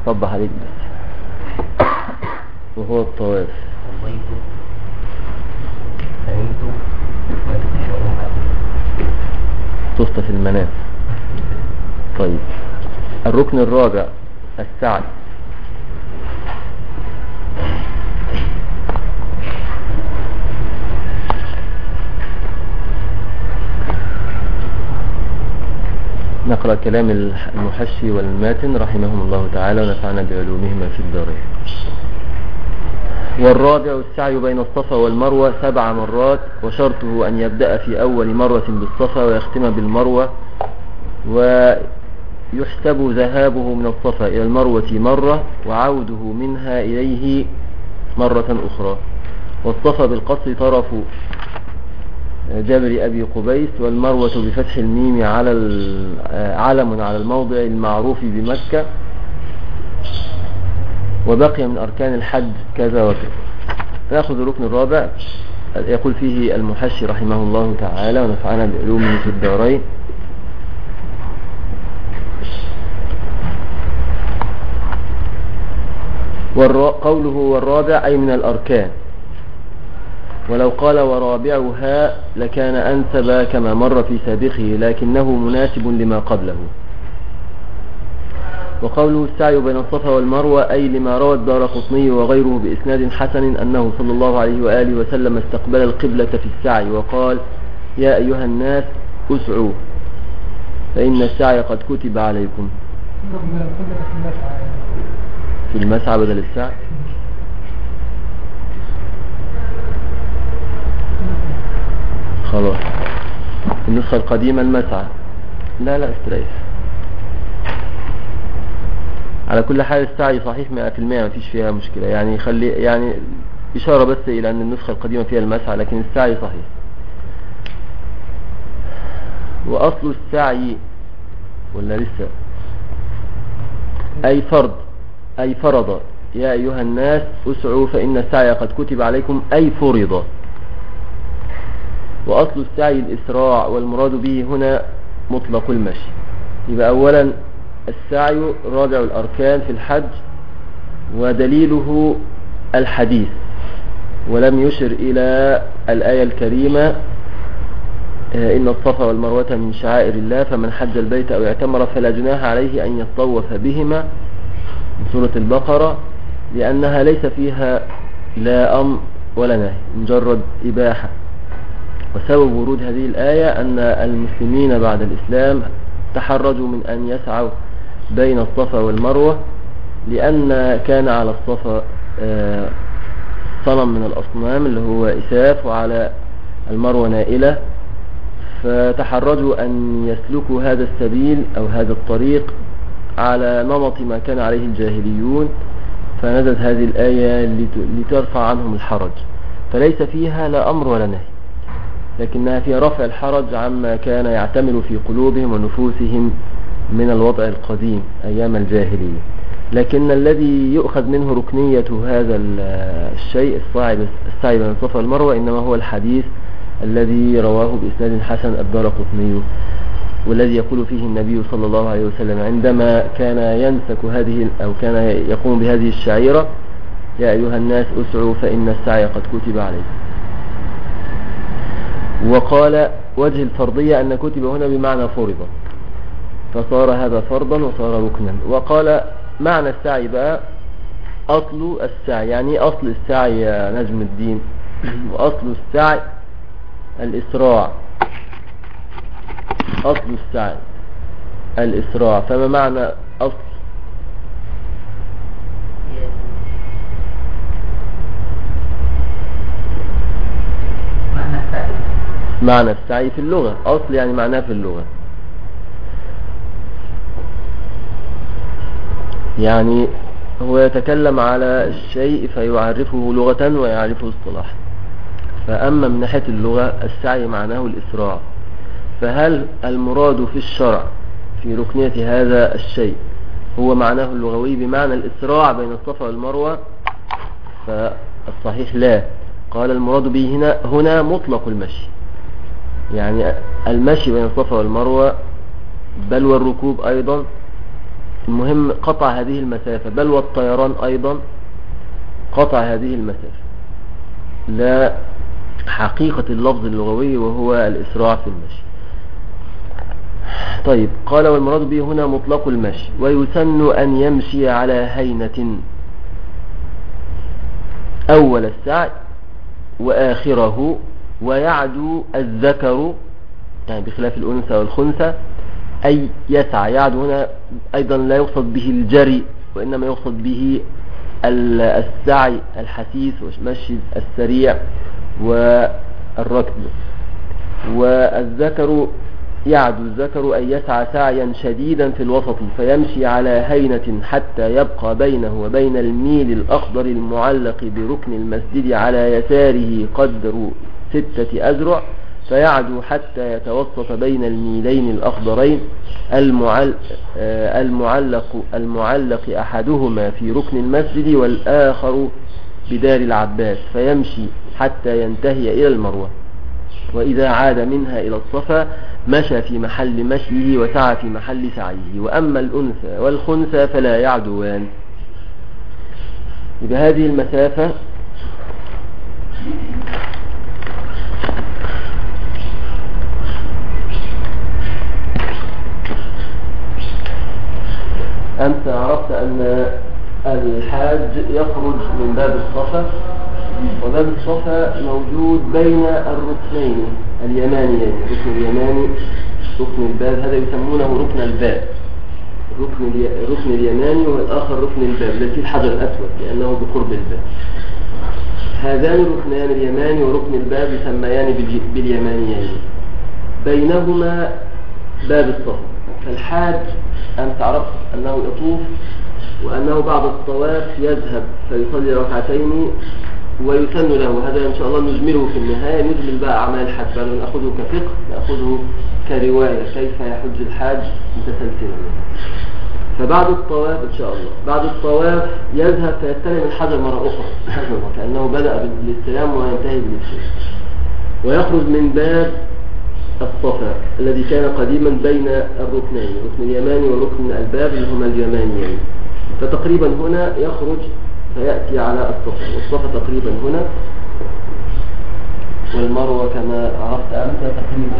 صبح عليك بس. وهو الطواف تصطى في المنام. طيب الركن الرابع السعي. نقرأ كلام المحشي والماتن رحمهم الله تعالى ونفعنا بعلومهما في الدارين. والرابع السعي بين الصفا والمروة 7 مرات، وشرطه أن يبدأ في أول مرة بالصفا ويختم بالمروة، ويحسب ذهابه من الصفا إلى المروة مرة وعوده منها إليه مرة أخرى. والصفا بالقصر طرف جبل أبي قبيس، والمروة بفتح الميم علم على الموضع المعروف بمكة. وبقي من أركان الحج كذا وكذا. نأخذ الركن الرابع، يقول فيه المحشي رحمه الله تعالى ونفعنا بعلومه في الدارين. قوله والرابع أي من الأركان، ولو قال ورابعها لكان أنسب كما مر في سابقه، لكنه مناسب لما قبله. وقوله السعي بين الصفا والمروة أي لما روى الدارقطني وغيره بإسناد حسن أنه صلى الله عليه وآله وسلم استقبل القبلة في السعي وقال يا أيها الناس اسعوا فإن السعي قد كتب عليكم. في المسعى بدل السعي. خلاص النسخة القديمة المسعى. لا استريح. على كل حال السعي صحيح 100%، ما فيش فيها مشكلة، يعني خلي يعني إشارة بس إلى أن النسخة القديمة فيها المسعى، لكن السعي صحيح. وأصل السعي ولا لسه أي فرض يا أيها الناس اسعوا فإن السعي قد كتب عليكم أي فرض. وأصل السعي الإسراع، والمراد به هنا مطلق المشي. يبقى أولا السعي رابع الأركان في الحج، ودليله الحديث، ولم يشر إلى الآية الكريمة إن الصفا والمروة من شعائر الله فمن حج البيت أو اعتمر فلا جناح عليه أن يطوف بهما من سورة البقرة، لأنها ليس فيها لا أمر ولا نهي، مجرد إباحة. وسبب ورود هذه الآية أن المسلمين بعد الإسلام تحرجوا من أن يسعوا بين الصفا والمروة، لأن كان على الصفا صنم من الأصنام اللي هو إساف، وعلى المروة نائلة، فتحرجوا أن يسلكوا هذا السبيل أو هذا الطريق على نمط ما كان عليه الجاهليون، فنزلت هذه الآية لترفع عنهم الحرج. فليس فيها لا أمر ولا نهي، لكنها فيها رفع الحرج عما كان يعتمل في قلوبهم ونفوسهم من الوضع القديم أيام الجاهلية. لكن الذي يؤخذ منه ركنية هذا الشيء السعي بين الصفا والمروة إنما هو الحديث الذي رواه بإسناد حسن الدارقطني، والذي يقول فيه النبي صلى الله عليه وسلم عندما كان ينسك هذه أو كان يقوم بهذه الشعيرة يا أيها الناس اسعوا فإن السعي قد كتب عليكم. وقال وجه الفرضية أن كتب هنا بمعنى فرض، فصار هذا فرضا وصار ركنا. وقال معنى السعي بقى أصل السعي، يعني أصل السعي يا نجم الدين؟ وأصل السعي الإسراع. أصل السعي الإسراع، فما معنى أصل؟ معنى السعي في اللغة، أصل يعني معناه في اللغة، يعني هو يتكلم على الشيء فيعرفه لغة ويعرفه اصطلاحا. فأما من ناحية اللغة السعي معناه الإسراع، فهل المراد في الشرع في ركنية هذا الشيء هو معناه اللغوي بمعنى الإسراع بين الصفا والمروة؟ فالصحيح لا. قال المراد به هنا مطلق المشي، يعني المشي بين الصفا والمروة، بل والركوب أيضا المهم قطع هذه المسافة، بل والطيران أيضا قطع هذه المسافة، لا حقيقة اللفظ اللغوي وهو الإسراع في المشي. طيب، قال والمراد به هنا مطلق المشي، ويسن أن يمشي على هينة أول السعي وآخره، ويعدو الذكر، يعني بخلاف الأنثى والخنثى، أي يسعى. يعدو هنا أيضا لا يقصد به الجري، وإنما يقصد به السعي الحثيث والمشي السريع والركض. والذكر يعدو الذكر أن يسعى سعيا شديدا في الوسط، فيمشي على هينة حتى يبقى بينه وبين الميل الأخضر المعلق بركن المسجد على يساره قدر 6 أذرع، فيعدو حتى يتوسط بين الميلين الأخضرين المعلق أحدهما في ركن المسجد والآخر بدار العباس، فيمشي حتى ينتهي إلى المروة. وإذا عاد منها إلى الصفا مشى في محل مشيه وسعى في محل سعيه. وأما الأنثى والخنثى فلا يعدوان. بهذه المسافة أنت عرفت أن الحاج يخرج من باب الصفا، وباب الصفا موجود بين الركنين اليمانيين، الركن اليماني ركن الباب، هذا يسمونه ركن الباب، الركن اليماني، والآخر ركن الباب الذي فيه الحجر الأسود لأنه بقرب الباب. هذان الركنان اليماني وركن الباب يسميان باليمانيين، بينهما باب الصفا. فالحاج أنت عرفت أنه يطوف، وأنه بعد الطواف يذهب فيصلي ركعتين، ويسن له، هذا إن شاء الله نجمله في النهاية، نجمل بقى أعمال الحج، فلا نأخذه كفقه، نأخذه كرواية كيف يحج الحاج متسلسلا. فبعد الطواف إن شاء الله، بعد الطواف يذهب فيستلم الحجر مرة أخرى كأنه بدأ بالاستلام وينتهي بالاستلام، ويخرج من باب الصفا الذي كان قديما بين الركنين، الركن اليماني وركن الباب اللي هما اليمانيين. فتقريبا هنا يخرج فيأتي على الصفا، والصفا تقريبا هنا، والمروة كما عرفت أنت تقريبا.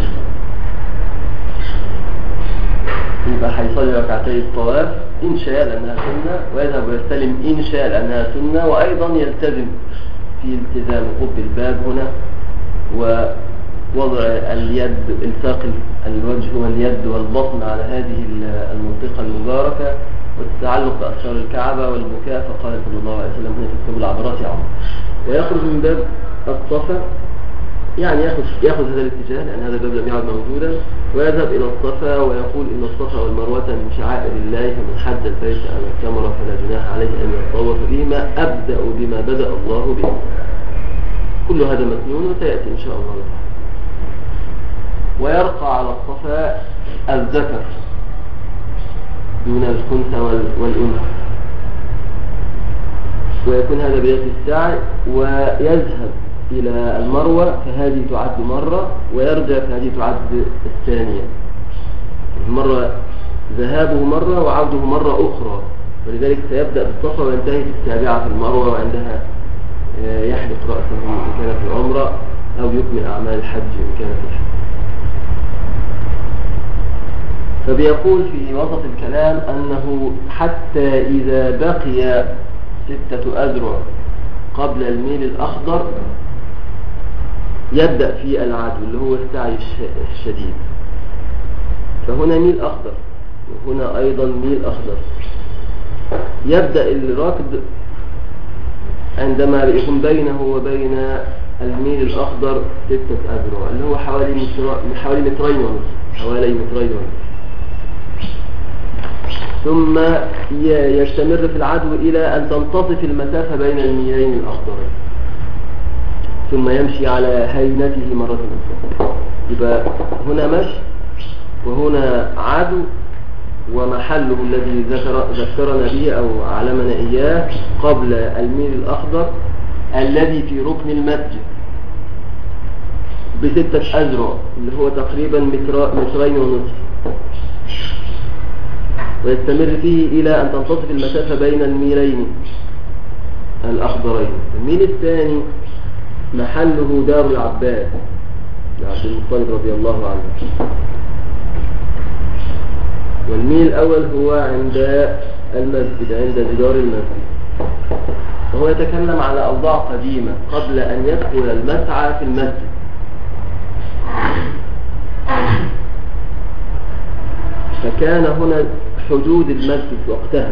يبقى حيصلي ركعتي الطواف إن شاء لأنها سنة، ويذهب ويستلم إن شاء لأنها سنة، وأيضا يلتزم في التزام قب الباب هنا، ووضع اليد، التاق الوجه واليد والبطن على هذه المنطقة المباركة، والتعلق بأسرار الكعبة والبكاء، فقال صلى الله عليه وسلم هنا تكتب العبرات يا عمر. ويخرج من باب الصفا، يعني يأخذ هذا الاتجاه لأن هذا الباب لم يعد موجودا، ويذهب إلى الصفا ويقول إن الصفا والمروة من شعائر الله، فمن حج البيت أو اعتمر فلا جناح عليه أن يطوف بهما، أبدأ بما بدأ الله به. كل هذا مسنون وسيأتي إن شاء الله. ويرقى على الصفا الذكر دون الخنثى والأنثى، ويكون هذا بداية السعي، ويذهب إلى المروة فهذه تعد مرة، ويرجع فهذه تعد الثانية. المرة ذهابه مرة وعوده مرة أخرى، ولذلك سيبدأ بالصفا وينتهي في السابعة في المروة، وعندها يحلق رأسه إن كان في العمرة، أو يكمل أعمال الحج إن كان في الحج. فبيقول في وسط الكلام أنه حتى إذا بقي 6 أذرع قبل الميل الأخضر يبدأ في العدو اللي هو السعي الشديد. فهنا ميل أخضر وهنا أيضا ميل أخضر. يبدأ الركض عندما يكون بينه وبين الميل الأخضر 6 أذرع، اللي هو حوالي مترين ونصف. ثم يستمر في العدو إلى أن تنتصف المسافة بين الميلين الأخضرين، ثم يمشي على هينته مرة أخرى. يبقى هنا مشي وهنا عدو، ومحله الذي ذكرنا به أو علمنا إياه قبل الميل الأخضر الذي في ركن المسجد ب6 أذرع، اللي هو تقريبا 2.5 متر. ويستمر فيه إلى أن تنتصف المسافة بين الميلين الأخضرين. الميل الثاني محله دار العباس لعبد المطلب رضي الله عنه، والميل الأول هو عند المسجد، عند جدار المسجد. وهو يتكلم على أوضاع قديمة قبل أن يدخل المسعى في المسجد. فكان هنا حدود المسجد وقتها،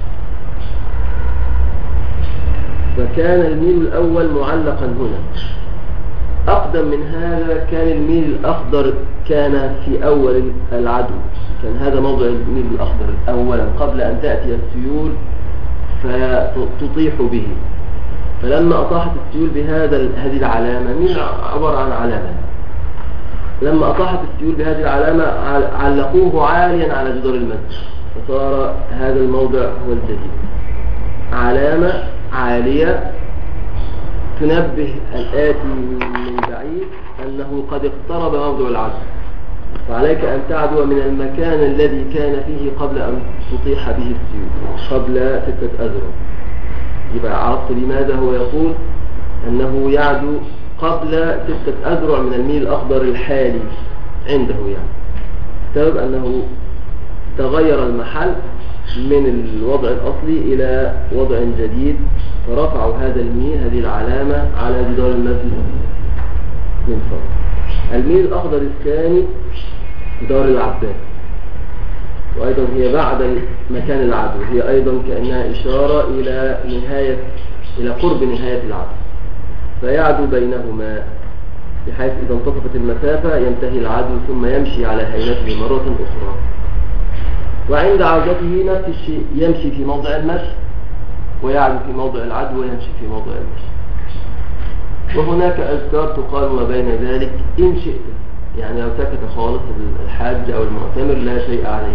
فكان الميل الأول معلقا هنا. أقدم من هذا كان الميل الأخضر، كان في أول العدو، كان هذا موضع الميل الأخضر أولا قبل أن تأتي السيول فتطيح به. فلما أطاحت السيول هذه العلامة، ميل عبارة عن علامة، لما أطاحت السيول بهذه العلامة علقوه عاليا على جدار المسجد، فصار هذا الموضع هو الجديد، علامة عالية تنبه الآتي من بعيد أنه قد اقترب موضع العدو، فعليك أن تعدو من المكان الذي كان فيه قبل أن تطيح به السيول، قبل 6 أذرع. يبقى عرفت لماذا هو يقول أنه يعدو قبل 6 أذرع من الميل الأخضر الحالي عنده، يعني سبب أنه تغير المحل من الوضع الأصلي إلى وضع جديد، فرفعوا هذا الميل، هذه العلامة، على جدار المسجد من فوق. الميل الأخضر الثاني دار العباس، وأيضا هي بعد مكان العدو، هي أيضا كأنها إشارة إلى قرب نهاية العدو، فيعدو بينهما بحيث إذا انتصفت المسافة ينتهي العدو ثم يمشي على هيئته مرة أخرى. وعند عودته نفس الشيء، يمشي في موضع المشي ويعدو في موضع العدو ويمشي في موضع المشي. وهناك أذكار تقال ما بين ذلك إن شئت، يعني لو سكت خالص الحاج أو المعتمر لا شيء عليه،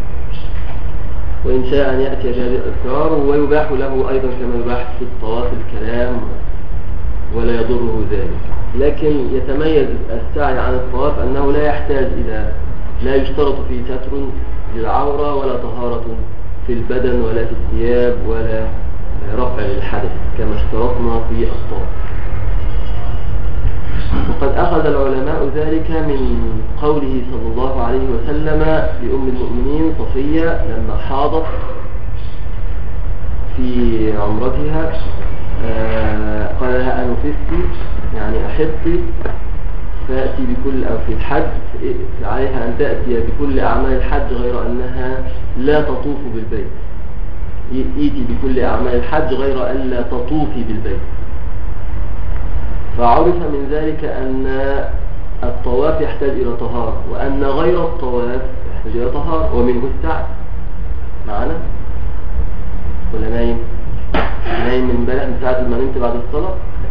وإن شاء أن يأتي بهذه الأذكار. ويباح له أيضا كما يباح في الطواف الكلام ولا يضره ذلك، لكن يتميز السعي عن الطواف أنه لا يحتاج لا يشترط فيه ستر للعورة ولا طهارة في البدن ولا في الثياب ولا رفع للحدث كما اشترطنا في الطواف. وقد أخذ العلماء ذلك من قوله صلى الله عليه وسلم لأم المؤمنين صفية لما حاضت في عمرتها، قال لها أنفستي، يعني أحطي، فأتي بكل، أو في الحج عليها أن تأتي بكل أعمال الحج غير أنها لا تطوف بالبيت، إيتي بكل أعمال الحج غير أن لا تطوفي بالبيت. فعرف من ذلك أن الطواف يحتاج إلى طهارة، وأن غير الطواف يحتاج إلى طهارة، ومنه السعي. معنا ولا نايم من امبارح من ساعة ما نمت بعد الصلاة؟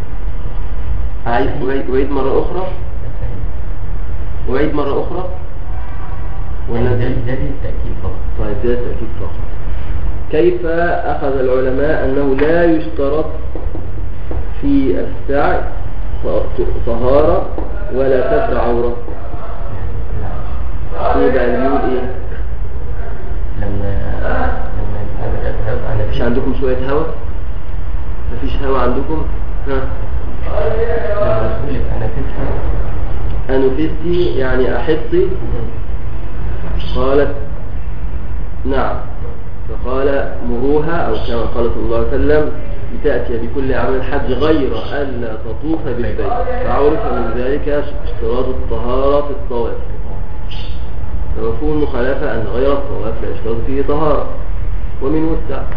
وعيد مرة أخرى ولا ده التأكيد فقط؟ طيب ده التأكيد فقط. كيف أخذ العلماء أنه لا يشترط في السعي طهارة ولا ستر عورة؟ يبقى اليود ايه؟ لما مش عندكم شوية هوا؟ مفيش هوا عندكم؟ ها؟ أنفستي يعني أحطي؟ قالت نعم، فقال مروها، أو كما قال صلى الله عليه وسلم لتأتي بكل أعمال الحج غير ألا تطوف بالبيت. فعرف من ذلك اشتراط الطهارة في الطواف، فمفهوم المخالفة أن غير الطواف لا يشترط فيه طهارة، ومنه السعي.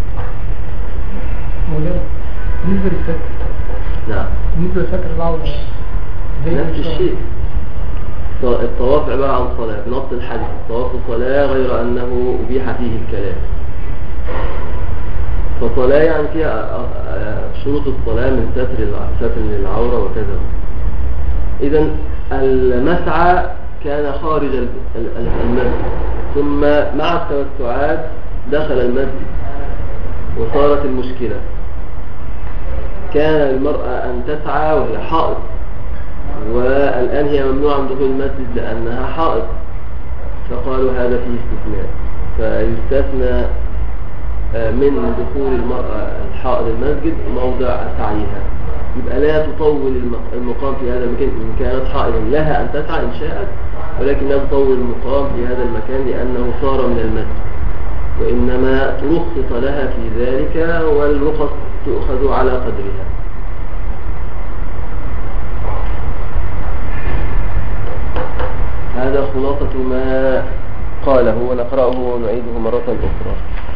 بالنسبة للستر، نعم، بالنسبة لستر العورة نفس الشيء. الطواف عبارة عن صلاة بنص الحديث، الطواف صلاة غير أنه أبيح فيه الكلام. فصلاة يعني فيها شروط الصلاة من ستر للعورة وكذا. إذن المسعى كان خارج المسجد، ثم مع التوسعات دخل المسجد وصارت المشكلة. كان المرأة أن تسعى وهي حائض، والآن هي ممنوعة من دخول المسجد لأنها حائض، فقالوا هذا فيه استثناء. فيستثنى من دخول المرأة الحائض المسجد موضع سعيها، يبقى لا تطول المقام في هذا المكان إن كانت حائضا، لها أن تسعى إن شاءت، ولكن لا تطول المقام في هذا المكان لأنه صار من المسجد، وإنما رخص لها في ذلك، والرخص تؤخذ على قدرها. هذا خلاصة ما قاله، ونقرأه ونعيده مرة أخرى.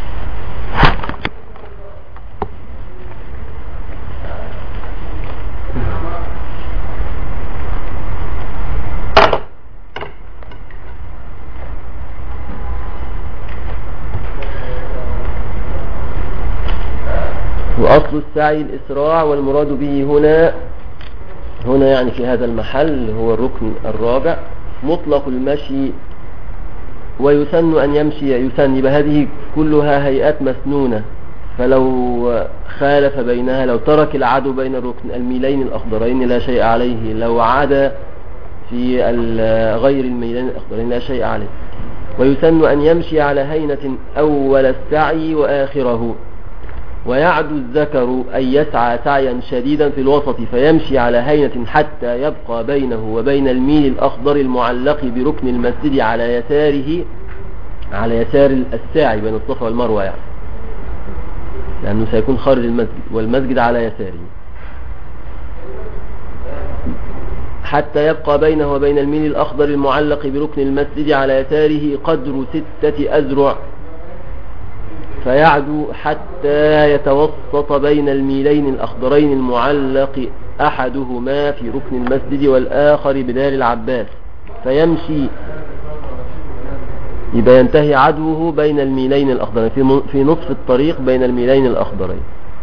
وأصل السعي الإسراع، والمراد به هنا يعني في هذا المحل هو الركن الرابع، مطلق المشي، ويسن أن يمشي، يسن بهذه كلها هيئات مسنونة، فلو خالف بينها، لو ترك العدو بين الركن الميلين الأخضرين لا شيء عليه، لو عاد في غير الميلين الأخضرين لا شيء عليه. ويسن أن يمشي على هينة أول السعي وآخره، ويعدو الذكر أن يسعى سعيا شديدا في الوسط، فيمشي على هينة حتى يبقى بينه وبين الميل الأخضر المعلق بركن المسجد على يساره، على يسار الساعي بين الصفا والمروة يعني، لأنه سيكون خارج المسجد والمسجد على يساره، حتى يبقى بينه وبين الميل الأخضر المعلق بركن المسجد على يساره قدر 6 أذرع، فيعدو حتى يتوسط بين الميلين الأخضرين المعلق أحدهما في ركن المسجد والآخر بدار العباس، فيمشي، يبقى ينتهي عدوه بين الميلين الأخضرين في نصف الطريق بين الميلين الأخضرين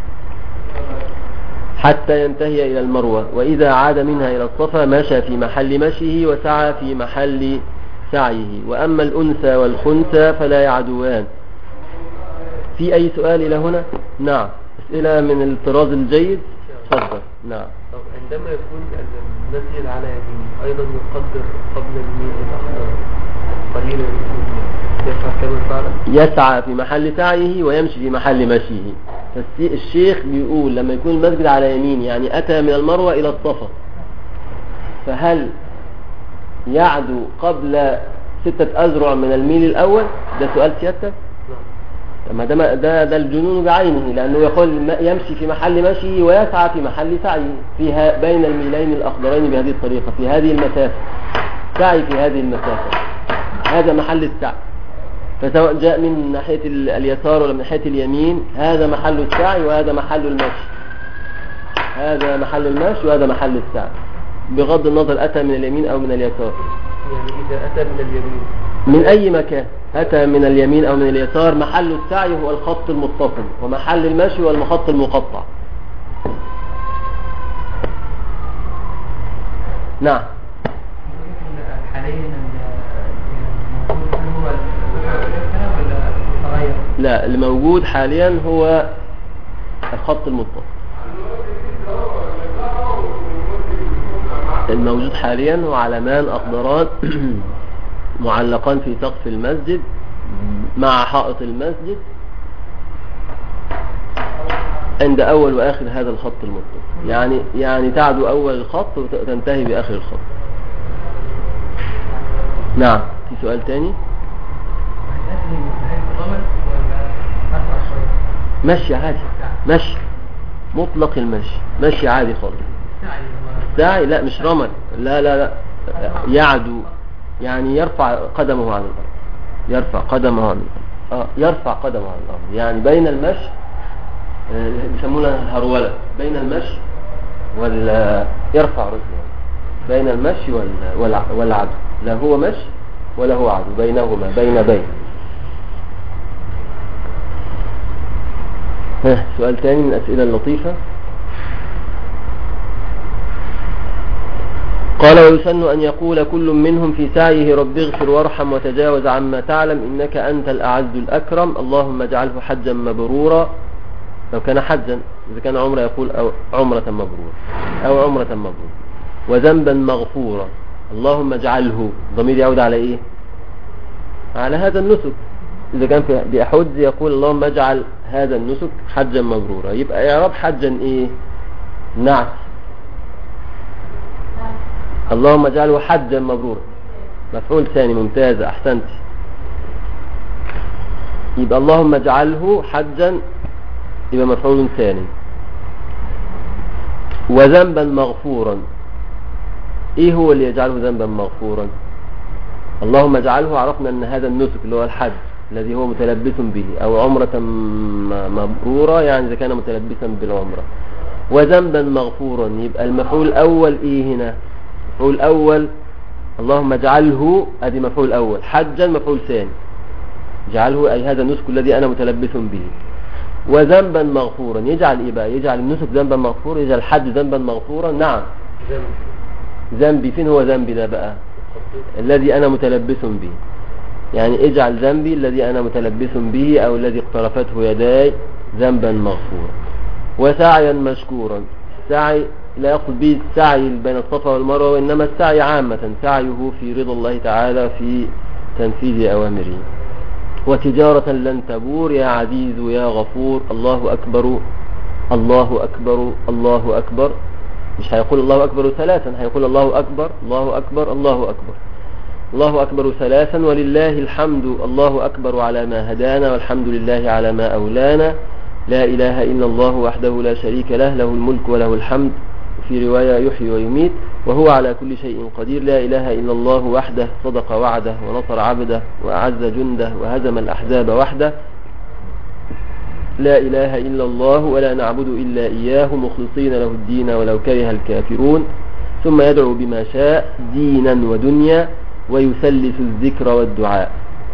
حتى ينتهي إلى المروة، وإذا عاد منها إلى الصفا مشى في محل مشيه وسعى في محل سعيه. وأما الأنثى والخنثى فلا يعدوان. في أي سؤال إلى هنا؟ نعم، أسئلة من الطراز الجيد. تفضل. نعم. طب عندما يكون المسجد على يمين أيضا يقدر قبل الميل الأخضر قليلا، يسعى كما فعل؟ يسعى في محل سعيه ويمشي في محل مشيه. فالشيخ بيقول لما يكون المسجد على يمين يعني أتى من المروة إلى الصفا، فهل يعدو قبل 6 أذرع من الميل الأول؟ ده سؤال سيادتك؟ لما ده الجنون بعينه، لأنه يقول يمشي في محل مشيه ويسعى في محل سعيه فيها بين الميلين الأخضرين بهذه الطريقة في هذه المسافة، سعي في هذه المسافة، هذا محل السعي. فسواء جاء من ناحية اليسار ولا من ناحية اليمين، هذا محل السعي وهذا محل المشي، هذا محل المشي وهذا محل السعي، بغض النظر أتى من اليمين أو من اليسار. يعني إذا أتى من اليمين من أي مكان أتى من اليمين أو من اليسار، محل السعي هو الخط المتصل، ومحل المشي هو الخط المقطع. نعم. حاليا الموجود هو ولا تغير؟ لا، الموجود حاليا هو الخط المتصل. الموجود حاليا هو علمان أخضران معلقان في سقف المسجد مع حائط المسجد عند أول وآخر هذا الخط المتصل، يعني تعدو أول الخط وتنتهي بآخر الخط. نعم. في سؤال تاني؟ مشي عادي، مشي مطلق المشي، مشي عادي خالص. السعي لا مش رمل، لا يعدو يعني يرفع قدمه عن الأرض، يرفع قدمه عن الأرض، يرفع قدمه عن الأرض، يعني بين المشي يسمونها الهرولة، بين المشي يرفع رجله بين المشي والعدو، لا هو مشي ولا هو عدو، بينهما بين. سؤال تاني من الأسئلة اللطيفة. قال: ويسن أن يقول كل منهم في سعيه رب اغفر وارحم وتجاوز عما تعلم إنك أنت الأعز الأكرم، اللهم اجعله حجا مبرورا. لو كان حجا، إذا كان عمره يقول أو عمرة مبرورة، وذنبا مغفورا، اللهم اجعله. ضمير يعود على إيه؟ على هذا النسك، إذا كان بيحج يقول اللهم اجعل هذا النسك حجا مبرورا. يبقى إعراب حجا إيه؟ نعت. اللهم اجعله حجا مبرورا مفعول ثاني. ممتاز، أحسنت. يبقى اللهم اجعله حجا يبقى مفعول ثاني. وذنبا مغفورا، ايه هو اللي يجعله ذنبا مغفورا؟ اللهم اجعله، عرفنا ان هذا النسك اللي هو الحج الذي هو متلبس به، او عمرة مبرورة يعني اذا كان متلبسا بالعمرة. وذنبا مغفورا، يبقى المفعول الاول ايه هنا؟ المفعول الاول اللهم اجعله، ادي مفعول اول. حجا مفعول ثاني، اجعله اي هذا النسك الذي انا متلبس به. وذنبا مغفورا، يجعل ايه بقى؟ يجعل النسك ذنبا مغفورا، يجعل الحج ذنبا مغفورا. نعم، ذنبي. فين هو ذنبي ده بقى؟ الذي انا متلبس به. يعني اجعل ذنبي الذي انا متلبس به او الذي اقترفته يداي ذنبا مغفورا. وسعيا مشكورا، السعي لا يقصد به السعي بين الصفا والمروه، وانما السعي عامه، سعيه في رضا الله تعالى في تنفيذ اوامره. وتجارة لن تبور، يا عزيز يا غفور. الله أكبر الله أكبر الله أكبر. مش هيقول الله أكبر ثلاثا، هيقول الله أكبر الله أكبر الله أكبر. الله أكبر ثلاثا ولله الحمد. الله أكبر على ما هدانا، والحمد لله على ما أولانا. لا إله إلا الله وحده لا شريك له، له الملك وله الحمد. في رواية يحيي ويميت وهو على كل شيء قدير. لا إله إلا الله وحده، صدق وعده ونصر عبده وأعز جنده وهزم الأحزاب وحده. لا إله إلا الله ولا نعبد إلا إياه مخلصين له الدين ولو كره الكافرون. ثم يدعو بما شاء دينا ودنيا، ويثلث الذكر والدعاء.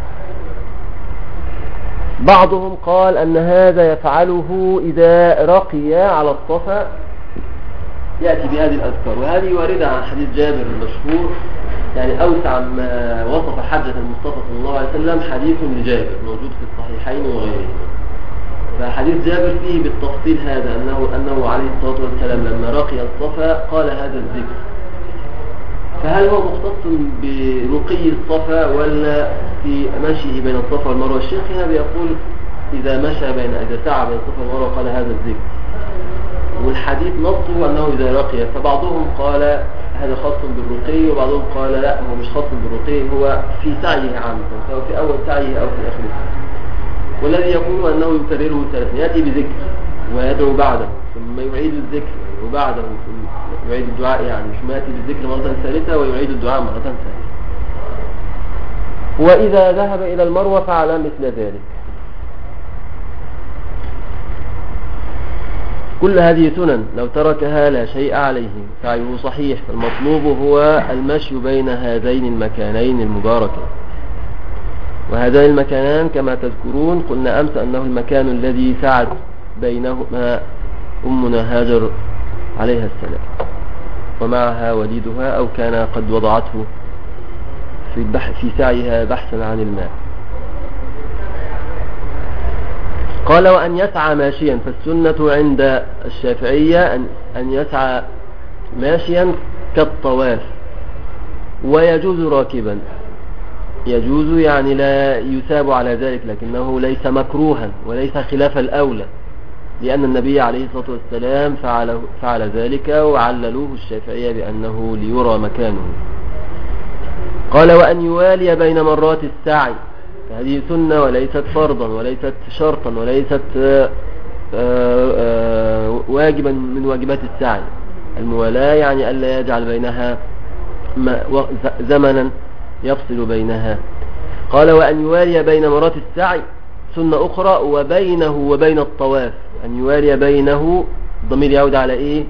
بعضهم قال أن هذا يفعله إذا رقي على الصفا، يأتي بهذه الأذكار. وهذه واردة عن حديث جابر المشهور، يعني أوسع ما وصف حجة المصطفى صلى الله عليه وسلم حديث لجابر موجود في الصحيحين وغيره. فحديث جابر فيه بالتفصيل هذا، أنه عليه الصلاة والسلام لما رقي الصفا قال هذا الذكر. فهل هو مختص برقي الصفا ولا في مشيه بين الصفا والمروة؟ الشيخ هنا بيقول إذا سعى بين الصفا والمروة قال هذا الذكر، والحديث نصه أنه إذا رقي. فبعضهم قال هذا خاص بالرقي، وبعضهم قال لا، هو مش خاص بالرقي، هو في سعيه عامة، سواء في أول سعيه أو في آخر سعيه. والذي يقول أنه يكرره ثلاثا، يأتي بذكر ويدعو بعده ثم يعيد الذكر وبعده ثم يعيد الدعاء، يعني ثم يأتي بالذكر مرة ثالثة ويعيد الدعاء مرة ثالثة. وإذا ذهب إلى المروة فعل مثل ذلك. كل هذه سنن لو تركها لا شيء عليه، سعيه صحيح. فالمطلوب هو المشي بين هذين المكانين المباركين. وهذين المكانان كما تذكرون قلنا أمس أنه المكان الذي سعت بينهما أمنا هاجر عليها السلام ومعها وليدها، أو كان قد وضعته في سعيها بحثا عن الماء. قال وأن يسعى ماشيا، فالسنة عند الشافعية أن يسعى ماشيا كالطواف، ويجوز راكبا. يجوز يعني لا يثاب على ذلك، لكنه ليس مكروها وليس خلاف الأولى، لأن النبي عليه الصلاة والسلام فعل ذلك، وعللوه الشافعية بأنه ليرى مكانه. قال وأن يوالي بين مرات السعي، هذه سنة وليست فرضا وليست شرطا وليست واجبا من واجبات السعي. الموالاة يعني ألا يجعل بينها زمنا يفصل بينها. قال وأن يوالي بين مرات السعي سنة أخرى، وبينه وبين الطواف أن يوالي بينه. الضمير يعود على إيه؟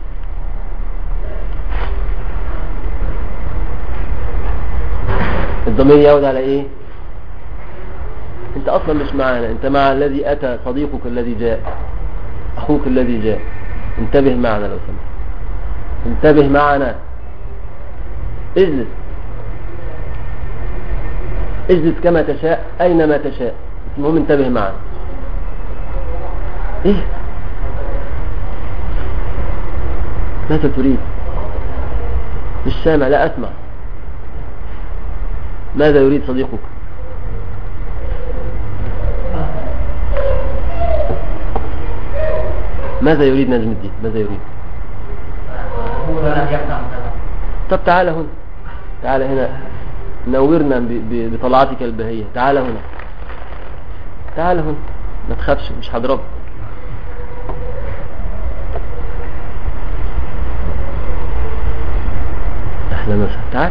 الضمير يعود على إيه؟ انت اصلا مش معنا، انت مع الذي اتى، صديقك الذي جاء، اخوك الذي جاء. انتبه معنا لو سمحت، انتبه معنا، اجلس اجلس كما تشاء اينما تشاء، المهم انتبه معنا. ايه ماذا تريد؟ مش سامع، لا اسمع. ماذا يريد صديقك؟ ماذا يريد نجم الدين؟ ماذا يريد؟ هو لم يقطع مثلا. طب تعال هنا، تعال هنا، نورنا بطلعتك البهية. تعال هنا، تعال هنا، ما تخافش، مش هضربك. احنا مثلا تعال،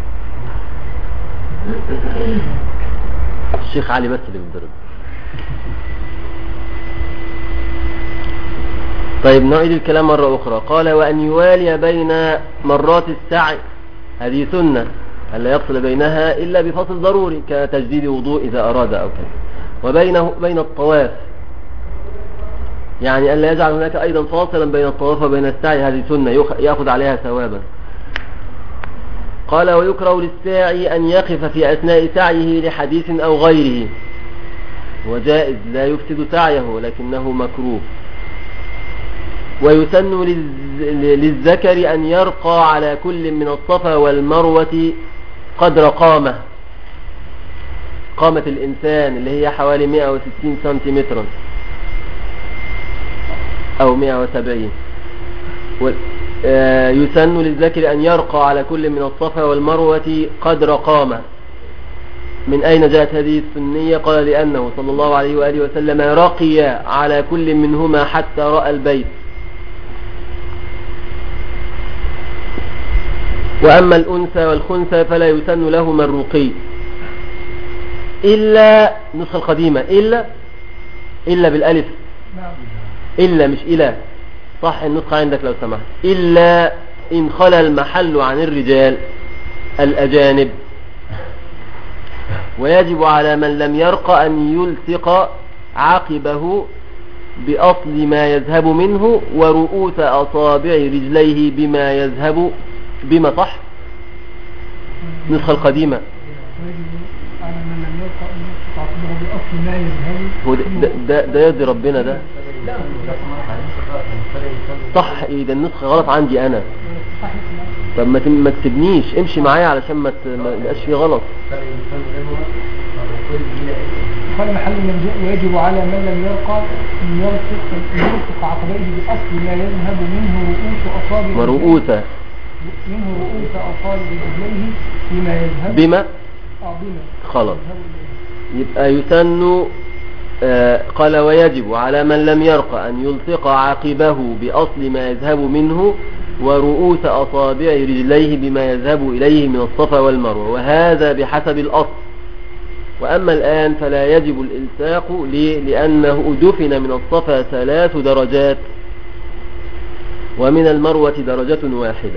الشيخ علي بس اللي بيضرب. طيب نعيد الكلام مرة أخرى. قال وأن يوالي بين مرات السعي، هذه سنة، ألا يفصل بينها إلا بفصل ضروري كتجديد وضوء إذا أراد أو كذا. وبين الطواف، يعني ألا يجعل هناك أيضا فاصلا بين الطواف وبين السعي، هذه سنة يأخذ عليها ثوابا. قال ويكره للساعي أن يقف في أثناء سعيه لحديث أو غيره، وجائز لا يفسد سعيه لكنه مكروه. ويسن للذكر أن يرقى على كل من الصفا والمروة قدر قامة الإنسان اللي هي حوالي 160 سنتيمترا أو 170. يسن للذكر أن يرقى على كل من الصفا والمروة قدر قامة. من أين جاءت هذه السنية؟ قال لأنه صلى الله عليه وآله وسلم رقي على كل منهما حتى رأى البيت. وأما الأنثى والخنثى فلا يسن لهما الرقي إلا النسخة القديمة، إلا بالألف، إلا مش إلا، صح النسخة عندك لو سمحت، إلا إن خلى المحل عن الرجال الأجانب. ويجب على من لم يرقى أن يلصق عقبه بأصل ما يذهب منه ورؤوس أصابع رجليه بما يذهب بما، صح النسخة القديمة. على من لم يرقى أن يلصق عقبه بأصل ما يذهب. ده يرضي ربنا ده؟ صح ايه ده؟ النسخة غلط عندي انا. طب ما تسيبنيش، امشي معايا علشان ما يبقاش فيه غلط. قال محل ويجب على من لم يرقى أن يلصق عقبيه بأصل ما يذهب منه رؤوس أصابع رجليه بما يذهب بما خلاص. يبقى يسن. قال ويجب على من لم يرقى أن يلصق عقبه بأصل ما يذهب منه ورؤوس أصابع رجليه بما يذهب إليه من الصفا والمروة، وهذا بحسب الأصل. وأما الآن فلا يجب الإلصاق، لأنه دفن من الصفا 3 درجات ومن المروة درجة واحدة.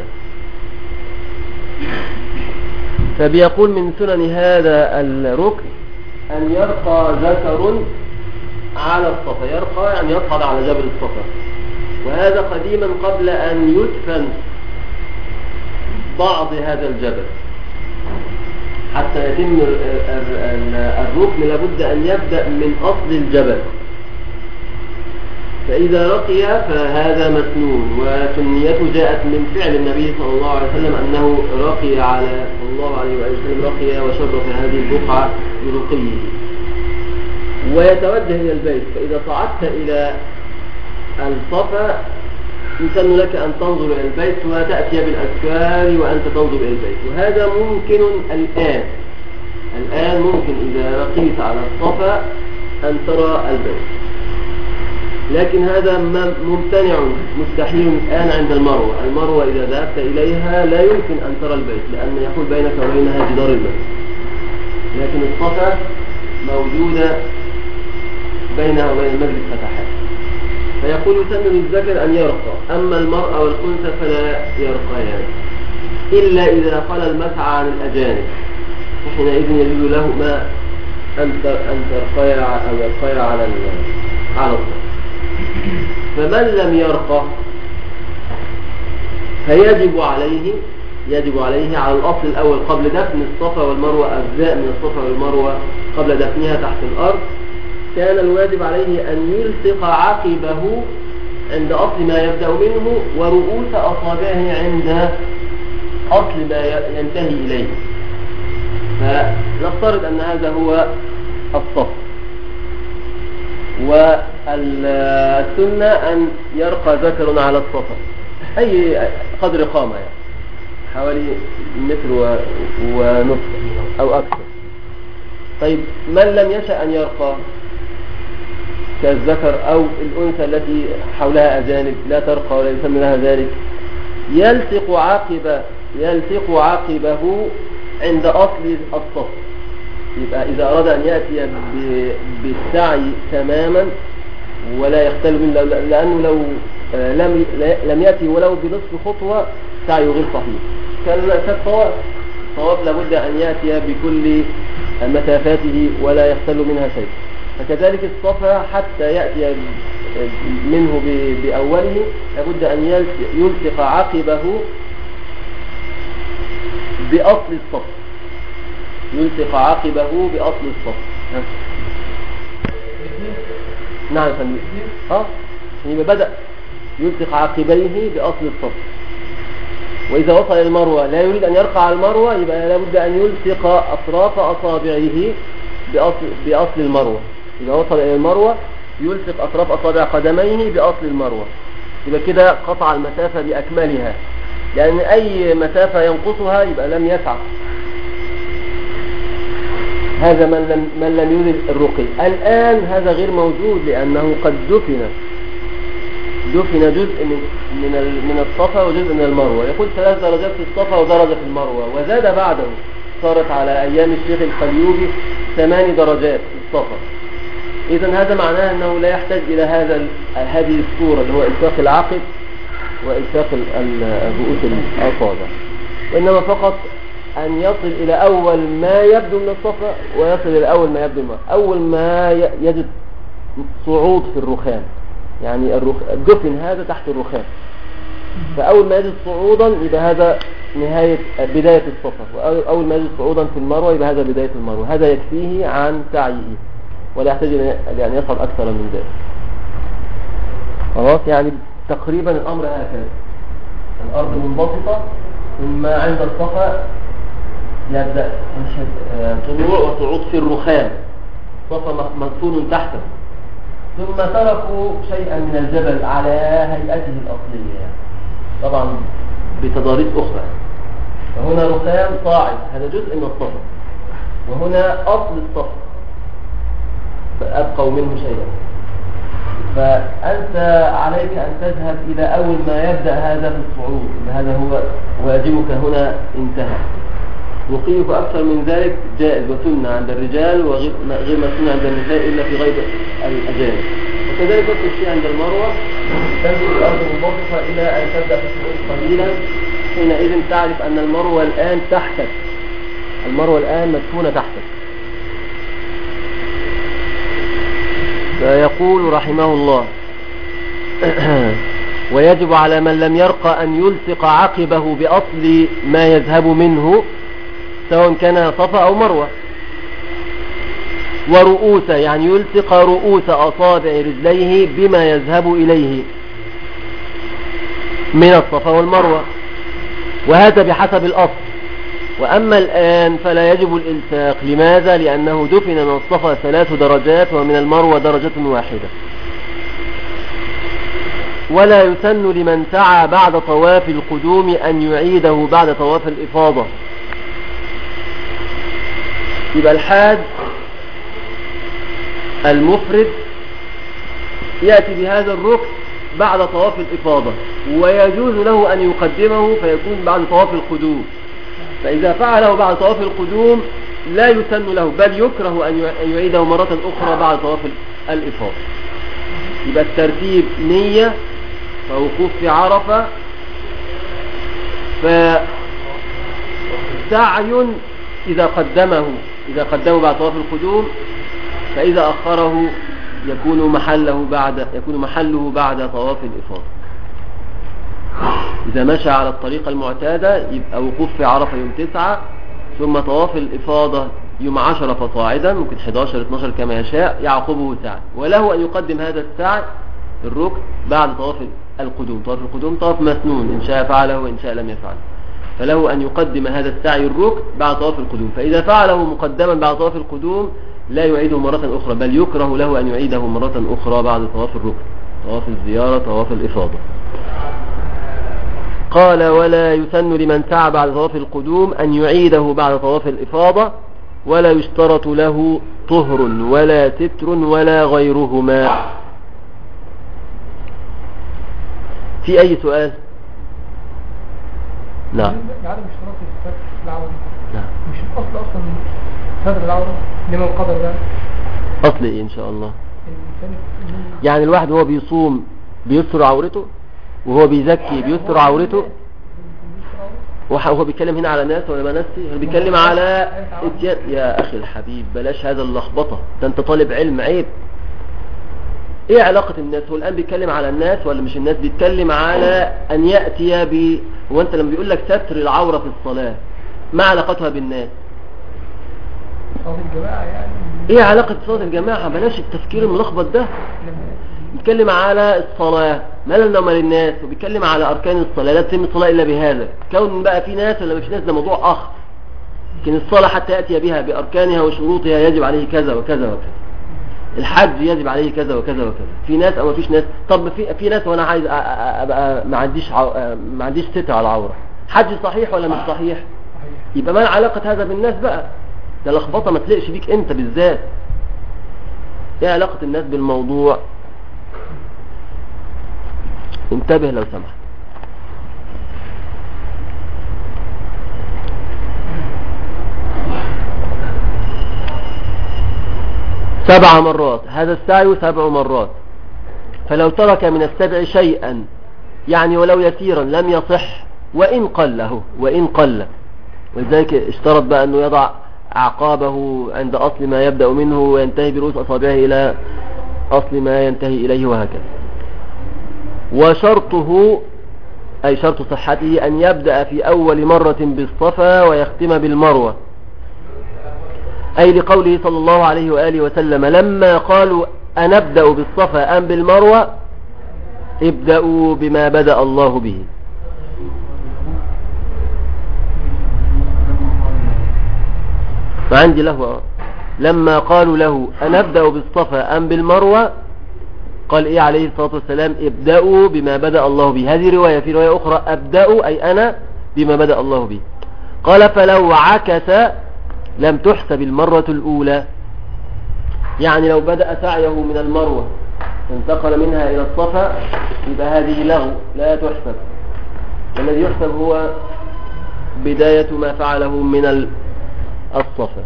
فبيقول من سنن هذا الركن أن يرقى ذكر على الصفا، يرقى يعني يصعد على جبل الصفا، وهذا قديما قبل أن يدفن بعض هذا الجبل. حتى يتم الركن لابد أن يبدأ من أصل الجبل، فإذا رقي فهذا مسنون. وسنيته جاءت من فعل النبي صلى الله عليه وسلم أنه رقي على صلى الله عليه وسلم رقي وشرف هذه البقعة برقيه. ويتوجه إلى البيت، فإذا صعدت إلى الصفا يسن لك أن تنظر إلى البيت وتأتي بالأذكار وأنت تنظر إلى البيت. وهذا ممكن الآن ممكن إذا رقيت على الصفا أن ترى البيت، لكن هذا ممتنع مستحيل الآن عند المروة إذا ذهبت إليها لا يمكن أن ترى البيت، لأن يحول بينك وبينها جدار البيت. لكن الصفا موجودة بينها وبين المسجد فتحات. فيقول يسن للذكر أن يرقى، أما المرأة والأنثى فلا يرقيان إلا إذا خلى المسعى عن الأجانب، وحينئذ يجوز له ما أن ترقي أو يرقي على الصفا. فمن لم يرقى فيجب عليه على الأصل الأول قبل دفن الصفا والمروة، أجزاء من الصفا والمروة قبل دفنها تحت الأرض، كان الواجب عليه أن يلصق عقبه عند أصل ما يبدأ منه ورؤوس أصابعه عند أصل ما ينتهي إليه. فنفترض أن هذا هو الصف، السنة أن يرقى ذكر على الصفا أي قدر قامة، يعني حوالي متر ونصف أو أكثر. طيب من لم يشأ أن يرقى كالذكر أو الأنثى التي حولها أجانب لا ترقى ولا يسمى لها ذلك، يلتق عقبه عند أصل الصف. يبقى إذا أراد أن يأتي بالسعي تماما ولا يختل منه، لأنه لو لم يأتي ولو بنصف خطوة سعيه غير صحيح. كالطواف لابد أن يأتي بكل مسافاته ولا يختل منها شيء. فكذلك الصفا حتى يأتي منه بأوله لابد أن يلتق عقبه بأصل الصف، يلتق عقبه بأصل الصف. نعم فندم. يبقى بدأ يلتق عقبيه بأصل الصف. وإذا وصل إلى المروة لا يريد أن يرقى على المروة، يبقى لابد أن يلتق أطراف أصابعه بأصل المروة. إذا وصل إلى المروة يلتق أطراف أصابع قدميه بأصل المروة. يبقى كده قطع المسافة بأكملها، لأن أي مسافة ينقصها يبقى لم يسعى. هذا من لم يرد الرقي. الآن هذا غير موجود، لأنه قد دفن جزء من الصفا وجزء من المروة. يقول 3 درجات في الصفا ودرجة في المروة، وزاد بعده، صارت على أيام الشيخ القليوبي 8 درجات في الصفا. إذن هذا معناه أنه لا يحتاج إلى هذه الصورة اللي هو إلتاق العقب وإلتاق رؤوس الأصابع، وإنما فقط أن يصل إلى أول ما يبدو من الصفا ويصل إلى أول ما يبدو أول ما يجد صعود في الرخام، يعني الدفن هذا تحت الرخام، فأول ما يجد صعودا يبقى هذا بداية الصفا، وأول ما يجد صعودا في المروة يبقى هذا بداية المروة. هذا يكفيه عن سعيه ولا يحتاج أن يصعد أكثر من ذلك. خلاص، يعني تقريبا الأمر هكذا، الأرض منبسطة، ثم عند الصفا يبدأ طلوع وصعود في الرخام، الصفا مدفون تحته، ثم تركوا شيئا من الجبل على هيئته الأصلية، طبعا بتضاريس أخرى. فهنا رخام صاعد، هذا جزء من الصفا، وهنا أصل الصفا فأبقوا منه شيئا. فأنت عليك أن تذهب إلى أول ما يبدأ هذا في الصعود، هذا هو واجبك هنا انتهى. وقيك أكثر من ذلك جائز وسنة عند الرجال، وغير مسنة عند النساء إلا في غير الأجانب. وكذلك نفس الشيء عند المروة، تنزل الأرض منبسطة إلى أن تبدأ في الصعود قليلا، حينئذ تعرف أن المروة الآن تحتك، المروة الآن مدفونة تحتك. فيقول رحمه الله: ويجب على من لم يرقى أن يلصق عقبه بأصل ما يذهب منه، سواء كان صفا أو مروة. ورؤوس، يعني يلصق رؤوس أصابع رجليه بما يذهب إليه من الصفا والمروة، وهذا بحسب الأصل. وأما الآن فلا يجب الإلصاق. لماذا؟ لأنه دفن من الصفا 3 درجات ومن المروة درجة واحدة. ولا يسن لمن سعى بعد طواف القدوم أن يعيده بعد طواف الإفاضة. يبقى الحاج المفرد يأتي بهذا الركن بعد طواف الإفاضة، ويجوز له أن يقدمه فيكون بعد طواف القدوم. فإذا فعله بعد طواف القدوم لا يسن له، بل يكره أن يعيده مرة أخرى بعد طواف الإفاضة. يبقى الترتيب نية، فوقوف في عرفة، فسعي إذا قدمه بعد طواف القدوم، فإذا أخره يكون محله بعد طواف الإفاضة. إذا مشى على الطريقة المعتادة يبقى وقوف في عرفة يوم 9، ثم طواف الإفاضة يوم 10 فصاعدا، ممكن 11 12 كما يشاء، يعقبه سعي. وله أن يقدم هذا السعي الركن بعد طواف القدوم. طواف القدوم طواف مسنون، إن شاء فعله وإن شاء لم يفعل، فله أن يقدم هذا السعي الركن بعد طواف القدوم. فإذا فعله مقدما بعد طواف القدوم لا يعيده مرة أخرى، بل يكره له أن يعيده مرة أخرى بعد طواف الركن، طواف الزيارة، طواف الإفاضة. قال ولا يسن لمن سعى بعد طواف القدوم أن يعيده بعد طواف الإفاضة، ولا يشترط له طهر ولا ستر ولا غيرهما. في أي سؤال؟ نعم. عدم اشتراط ستر العورة. نعم. مش الأصل أصلا ستر العورة لمن قدر ده. أصل إيه إن شاء الله؟ يعني الواحد وهو بيصوم بيستر عورته، وهو بيزكي بيستر عورته، وهو بيتكلم هنا على ناس ولا ما ناسي؟ هو بيتكلم على اتيان. يا أخي الحبيب بلاش هذا اللخبطة، ده أنت طالب علم، عيب. ايه علاقة الناس؟ هو الآن بيتكلم على الناس ولا مش الناس؟ بيتكلم على أن يأتي وانت لما بيقول لك ستر العورة في الصلاة ما علاقتها بالناس؟ صلاة الجماعة يعني. ايه علاقة صلاة الجماعة؟ بلاش التفكير الملخبط ده. بيتكلم على الصلاة ما لنا وما للناس، وبيتكلم على أركان الصلاة، لا تتم الصلاة إلا بهذا. كون بقى في ناس ولا مش ناس ده موضوع آخر، لكن الصلاة حتى يأتي بها بأركانها وشروطها يجب عليه كذا وكذا وكذا. الحج يجب عليه كذا وكذا وكذا. في ناس او ما فيش ناس؟ طب في ناس وانا عايز ابقى ما عنديش ستر على العوره، حج صحيح ولا مش صحيح؟ يبقى ما علاقه هذا بالناس بقى؟ ده لخبطه ما تليقش بيك انت بالذات. ايه علاقه الناس بالموضوع؟ انتبه لو سمحت. سبع مرات، هذا السعي 7 مرات، فلو ترك من السبع شيئا يعني ولو يسيرا لم يصح وإن قل. ولذلك اشترط بقى أنه يضع أعقابه عند أصل ما يبدأ منه وينتهي برؤوس أصابعه إلى أصل ما ينتهي إليه وهكذا. وشرطه أي شرط صحته أن يبدأ في أول مرة بالصفا ويختم بالمروة، أي لقوله صلى الله عليه وآله وسلم لما قالوا أنبدأ بالصفا أم بالمروة ابدأوا بما بدأ الله به. فعندي له لما قالوا له أنبدأ بالصفا أم بالمروة قال إيه عليه الصلاة والسلام؟ ابدأوا بما بدأ الله به. هذه رواية. في رواية أخرى أبدأوا أي أنا بما بدأ الله به. قال فلو عكس لم تحسب المرة الأولى، يعني لو بدأ سعيه من المروة انتقل منها إلى الصفا يبقى هذه لغو لا تحسب. الذي يحسب هو بداية ما فعله من الصفا.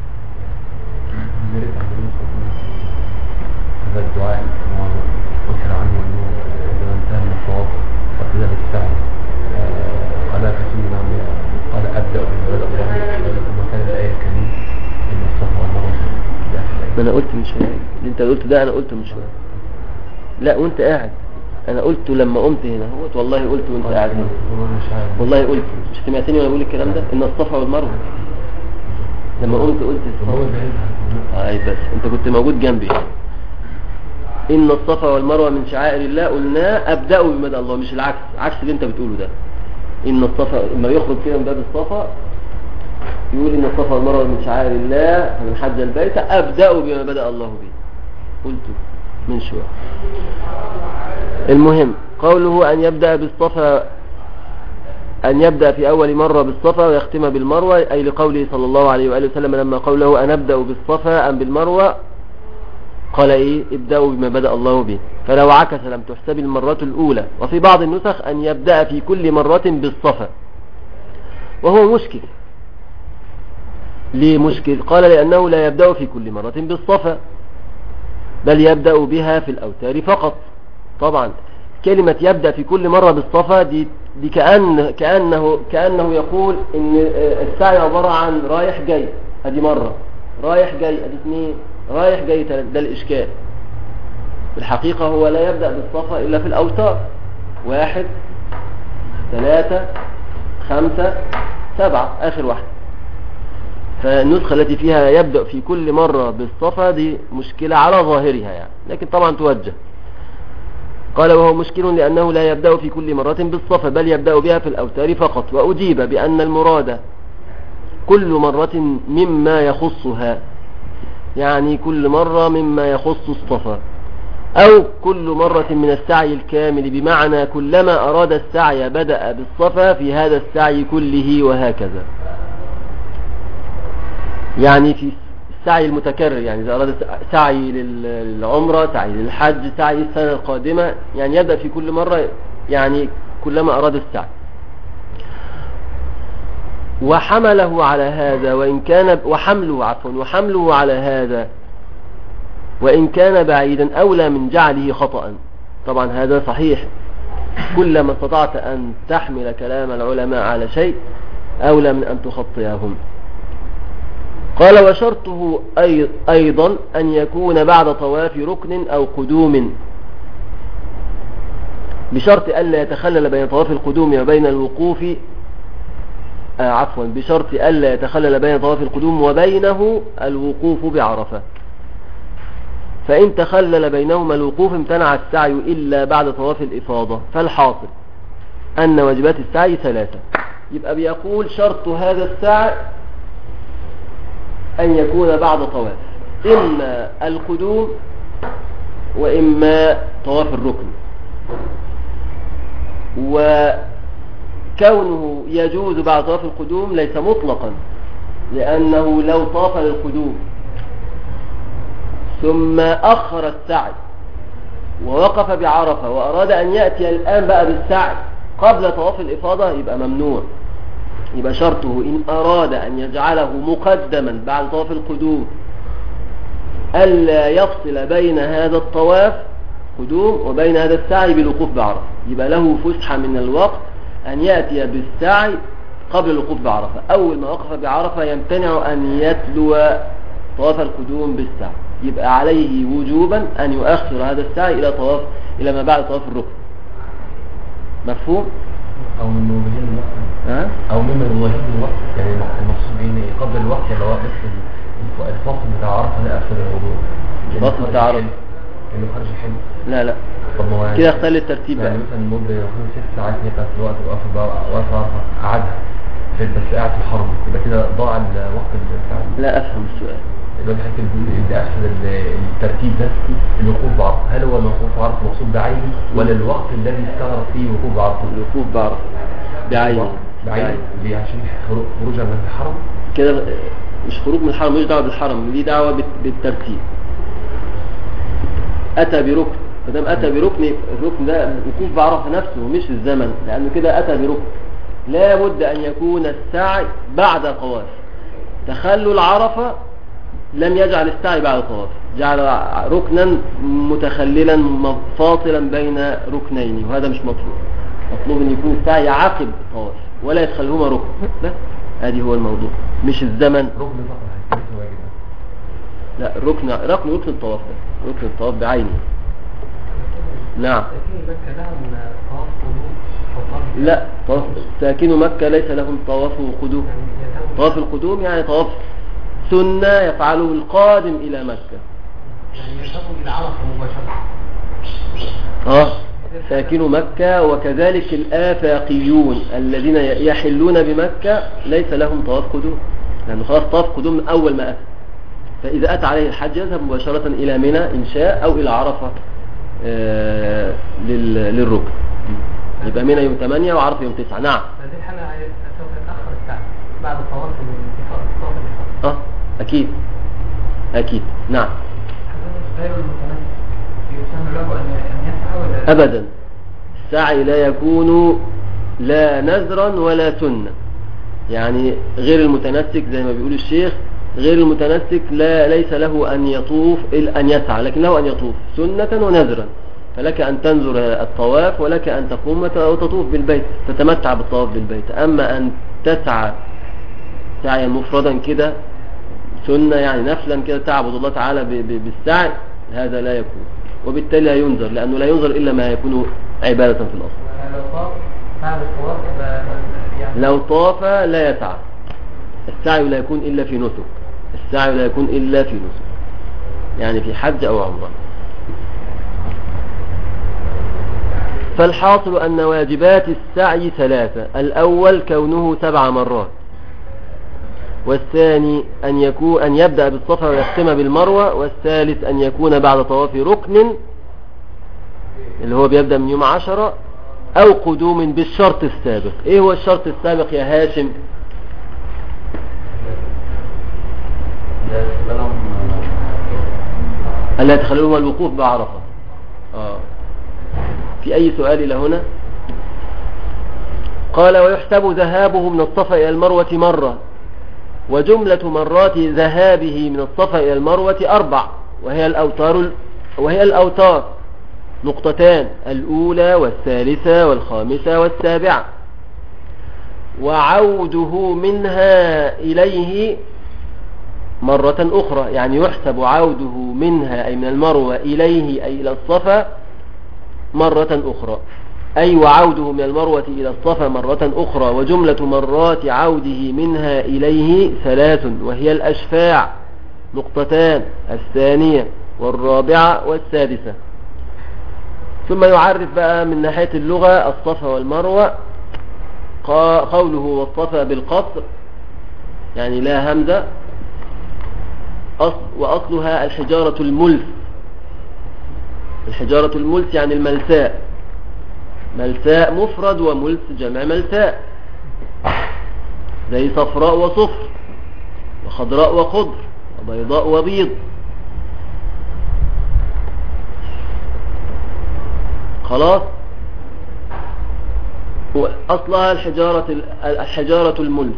هذا الدعاء ذكر عنه أنه لما انتهى من الطواف وقيل بالسعي قال فسنة قال أبدأ بما بدأ الله ثم كان الآية الكريمة إن الصفا والمروة. ما أنا قلت من شوية اللي أنت قلت ده، أنا قلت من شوية. لا وأنت قاعد، أنا قلت لما قمت هنا هو والله قلت وأنت قاعد هنا والله قلت. مش سمعتني وأنا بقول الكلام ده؟ إن الصفا والمروة لما قمت قلت الصفا. بس أنت كنت موجود جنبي. إن الصفا والمروة من شعائر الله قلنا أبدأوا بما بدأ الله، مش العكس، عكس اللي أنت بتقوله ده. إن الصفا لما يخرج كده من باب الصفا يقول إن الصفا والمروة من شعائر الله فمن حج البيت أبدأوا بما بدأ الله به، قلت من شوية. المهم قوله أن يبدأ بالصفا، أن يبدأ في أول مرة بالصفا ويختم بالمروة، أي لقوله صلى الله عليه وآله وسلم لما قوله أن أبدأ بالصفا أم بالمروة قال إيه؟ ابدأوا بما بدأ الله به. فلو عكس لم تحسب المرة الأولى. وفي بعض النسخ أن يبدأ في كل مرة بالصفا، وهو مشكل. ليه مشكل؟ قال لأنه لا يبدأ في كل مرة بالصفا بل يبدأ بها في الأوتار فقط. طبعا كلمة يبدأ في كل مرة بالصفا دي كأنه يقول إن السعي عبارة عن رايح جاي، ادي مرة، رايح جاي ادي 2، رايح جاي 3. ده الإشكال. الحقيقة هو لا يبدأ بالصفا إلا في الأوتار، 1 3 5 7 آخر واحد. فالنسخة التي فيها يبدأ في كل مرة بالصفا دي مشكلة على ظاهرها يعني، لكن طبعا توجه. قال وهو مشكل لأنه لا يبدأ في كل مرة بالصفا بل يبدأ بها في الأوتار فقط. وأجيب بأن المراد كل مرة مما يخصها، يعني كل مرة مما يخص الصفا، أو كل مرة من السعي الكامل، بمعنى كلما أراد السعي بدأ بالصفا في هذا السعي كله وهكذا. يعني في السعي المتكرر، يعني إذا أراد سعي للعمرة، سعي للحج، سعي السنة القادمة، يعني يبدأ في كل مرة يعني كلما أراد السعي. وحمله على هذا وإن كان وحمله على هذا وإن كان بعيدا أولى من جعله خطأ. طبعا هذا صحيح، كلما استطعت أن تحمل كلام العلماء على شيء أولى من أن تخطئهم. قال وشرطه أيضا أن يكون بعد طواف ركن أو قدوم، بشرط ألا يتخلل بين طواف القدوم وبين الوقوف بشرط ألا يتخلل بين طواف القدوم وبينه الوقوف بعرفة. فإن تخلل بينهما الوقوف امتنع السعي إلا بعد طواف الإفاضة. فالحاصل أن واجبات السعي 3. يبقى بيقول شرط هذا السعي أن يكون بعد طواف، إما القدوم وإما طواف الركن. وكونه يجوز بعد طواف القدوم ليس مطلقا، لأنه لو طاف للقدوم ثم أخر السعي ووقف بعرفة وأراد أن يأتي الآن بقى بالسعي قبل طواف الإفاضة يبقى ممنوع. يبقى شرطه إن أراد أن يجعله مقدما بعد طواف القدوم ألا يفصل بين هذا الطواف قدوم وبين هذا السعي بالوقوف بعرفة. يبقى له فسحة من الوقت أن يأتي بالسعي قبل الوقوف بعرفة. أول ما وقف بعرفة يمتنع أن يتلو طواف القدوم بالسعي، يبقى عليه وجوبا أن يؤخر هذا السعي إلى ما بعد طواف الركن. مفهوم؟ أو من وجهين الوقت، أو من وجهين الوقت، يعني المقصود بين قبل الوقت اللي هو الفصل بتاع عرفة لآخر الوضوء. الفصل بتاع عرفة إنه خارج الحلم. لا كده اختل الترتيب يعني مثلا المدة يكون 6 ساعات هي بتاعت الوقت وقف عرفة قعدها بس قاعد في الحرم، يبقى كده ضاع الوقت الساعة. لا أفهم السؤال. يبقى بحيث اللي أحسن الترتيب ده الوقوف بعرفة، هل هو الوقوف بعرفة مقصود بعينه ولا الوقت الذي استغرق فيه وقوف بعرفة؟ الوقوف بعرفة بعينه. ليه؟ عشان خروجها من الحرم كده، مش خروج من الحرم، مش دعوة بالحرم، دي دعوة بالترتيب. أتى بركن، فدام أتى بركن، الركن ده وقوف بعرفة نفسه مش الزمن، لأنه كده أتى بركن. لا بد أن يكون السعي بعد الطواف. تخلل عرفة لم يجعل السعي بعد الطواف، جعل ركنا متخللا فاصلا بين ركنين، وهذا مش مطلوب. مطلوب أن يكون السعي عقب الطواف ولا يدخلهما ركن. بس هذه هو الموضوع، مش الزمن. ركن فقط لا، ركن الطواف ده، ركن الطواف بعينه. نعم. لا، ساكن مكة ليس لهم طواف قدوم. طواف القدوم يعني طواف سنة يفعله القادم إلى مكة، يعني يذهبوا إلى عرفة مباشرة. ساكن مكة وكذلك الآفاقيون الذين يحلون بمكة ليس لهم طواف قدوم، لأنه خلاص طواف قدوم من أول ما أتى. فإذا أتى عليه الحج يذهب مباشرة إلى منى إن شاء، أو إلى عرفة للركن. يبقى منى يوم 8 وعرفة يوم 9. نعم. هذه الحالة سوف يتأخر الساعة بعد طواف الإفاضة. أكيد. نعم. غير المتنفس يسمى له أن يسعى ولا؟ أبدا، السعي لا يكون لا نذرا ولا سنة. يعني غير المتنسك زي ما بيقول الشيخ، غير المتنسك ليس له أن يطوف إلا أن يسعى، لكن له أن يطوف سنة ونذرا. فلك أن تنذر الطواف ولك أن تقوم وتطوف بالبيت، تتمتع بالطواف بالبيت. أما أن تسعى سعيا مفردا كده سنة، يعني نفلا كده تعبد الله تعالى بالسعي، هذا لا يكون، وبالتالي لا ينذر، لأنه لا ينذر إلا ما يكون عبادة في الأصل. لو طاف لا يسعى. السعي لا يكون إلا في نسك، السعي لا يكون إلا في نسك، يعني في حج أو عمرة. فالحاصل أن واجبات السعي 3. الأول كونه 7 مرات، والثاني أن يبدأ بالصفا ويختم بالمروة، والثالث أن يكون بعد طواف ركن اللي هو بيبدأ من يوم 10 أو قدوم بالشرط السابق. إيه هو الشرط السابق يا هاشم؟ ألا يتخللهم الوقوف بعرفة. في أي سؤال إلى هنا؟ قال ويحسب ذهابه من الصفا إلى المروة مرة، وجملة مرات ذهابه من الصفا إلى المروة 4، وهي الأوتار نقطتان، الأولى والثالثة والخامسة والسابعة، وعوده منها إليه مرة أخرى، يعني يحسب عوده منها أي من المروة إليه أي إلى الصفا مرة أخرى، أي وعوده من المروة إلى الصفا مرة أخرى. وجملة مرات عوده منها إليه 3، وهي الأشفاع نقطتان، الثانية والرابعة والسادسة. ثم يعرف بقى من ناحية اللغة الصفا والمروة. قوله والصفا بالقصر يعني لا همزة، وأصلها الحجارة الملس. الحجارة الملس يعني الملساء، ملساء مفرد وملس جمع ملساء، زي صفراء وصفر وخضراء وخضر وبيضاء وبيض. خلاص، أصلها الحجارة الملس.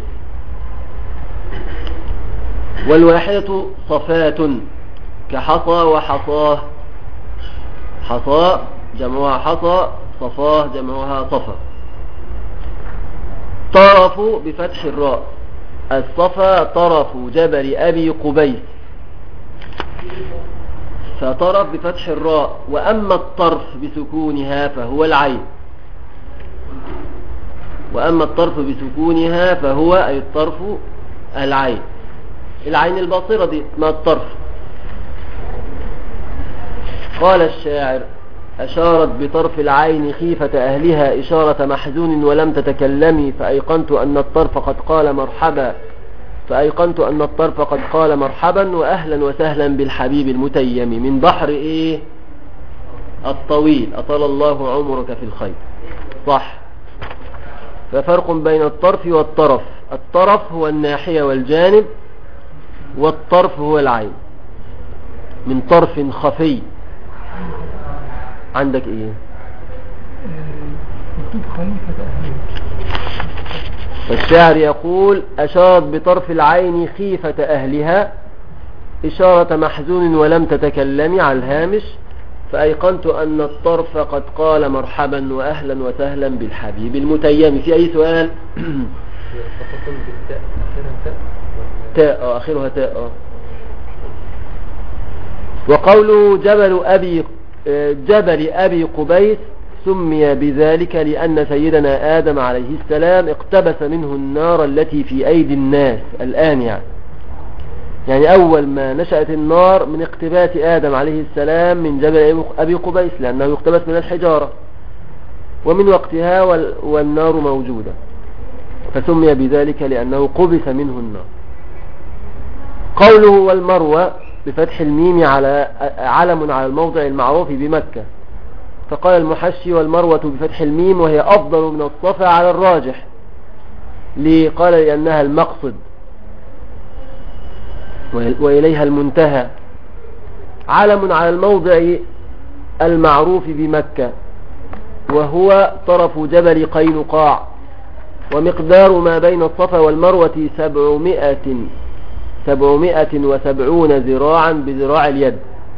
والواحدة صفات كحصى وحصاه، حصى جمعها حصى، صفاه جمعها صفا. طرف بفتح الراء، الصفا طرف جبل أبي قبيس، فطرف بفتح الراء. وأما الطرف بسكونها فهو العين، وأما الطرف بسكونها فهو أي الطرف العين، العين الباصرة دي ما الطرف. قال الشاعر أشارت بطرف العين خيفة أهلها إشارة محزون ولم تتكلمي، فأيقنت أن الطرف قد قال مرحبا، فأيقنت أن الطرف قد قال مرحبا وأهلا وسهلا بالحبيب المتيم من بحر إيه الطويل أطال الله عمرك في الخير. صح. ففرق بين الطرف والطرف، الطرف هو الناحية والجانب، والطرف هو العين. من طرف خفي عندك ايه؟ الشاعر يقول أشارت بطرف العين خيفة أهلها إشارة محزون ولم تتكلمي على الهامش، فأيقنت أن الطرف قد قال مرحبا وأهلا وسهلا بالحبيب المتيم. في أي سؤال؟ تاء آخرها تاء. وقوله جبل أبي قبيس سمي بذلك لأن سيدنا آدم عليه السلام اقتبس منه النار التي في أيدي الناس الآن، يعني أول ما نشأت النار من اقتباس آدم عليه السلام من جبل أبي قبيس، لأنه يقتبس من الحجارة، ومن وقتها والنار موجودة، فسمي بذلك لأنه قبس منه النار. قوله والمروة بفتح الميم علم على الموضع المعروف بمكة، فقال المحشي والمروة بفتح الميم وهي أفضل من الصفا على الراجح. ليه؟ قال لأنها المقصد وإليها المنتهى. علم على الموضع المعروف بمكة، وهو طرف جبل قينقاع، ومقدار ما بين الصفا والمروة 770 ذراعا بذراع اليد،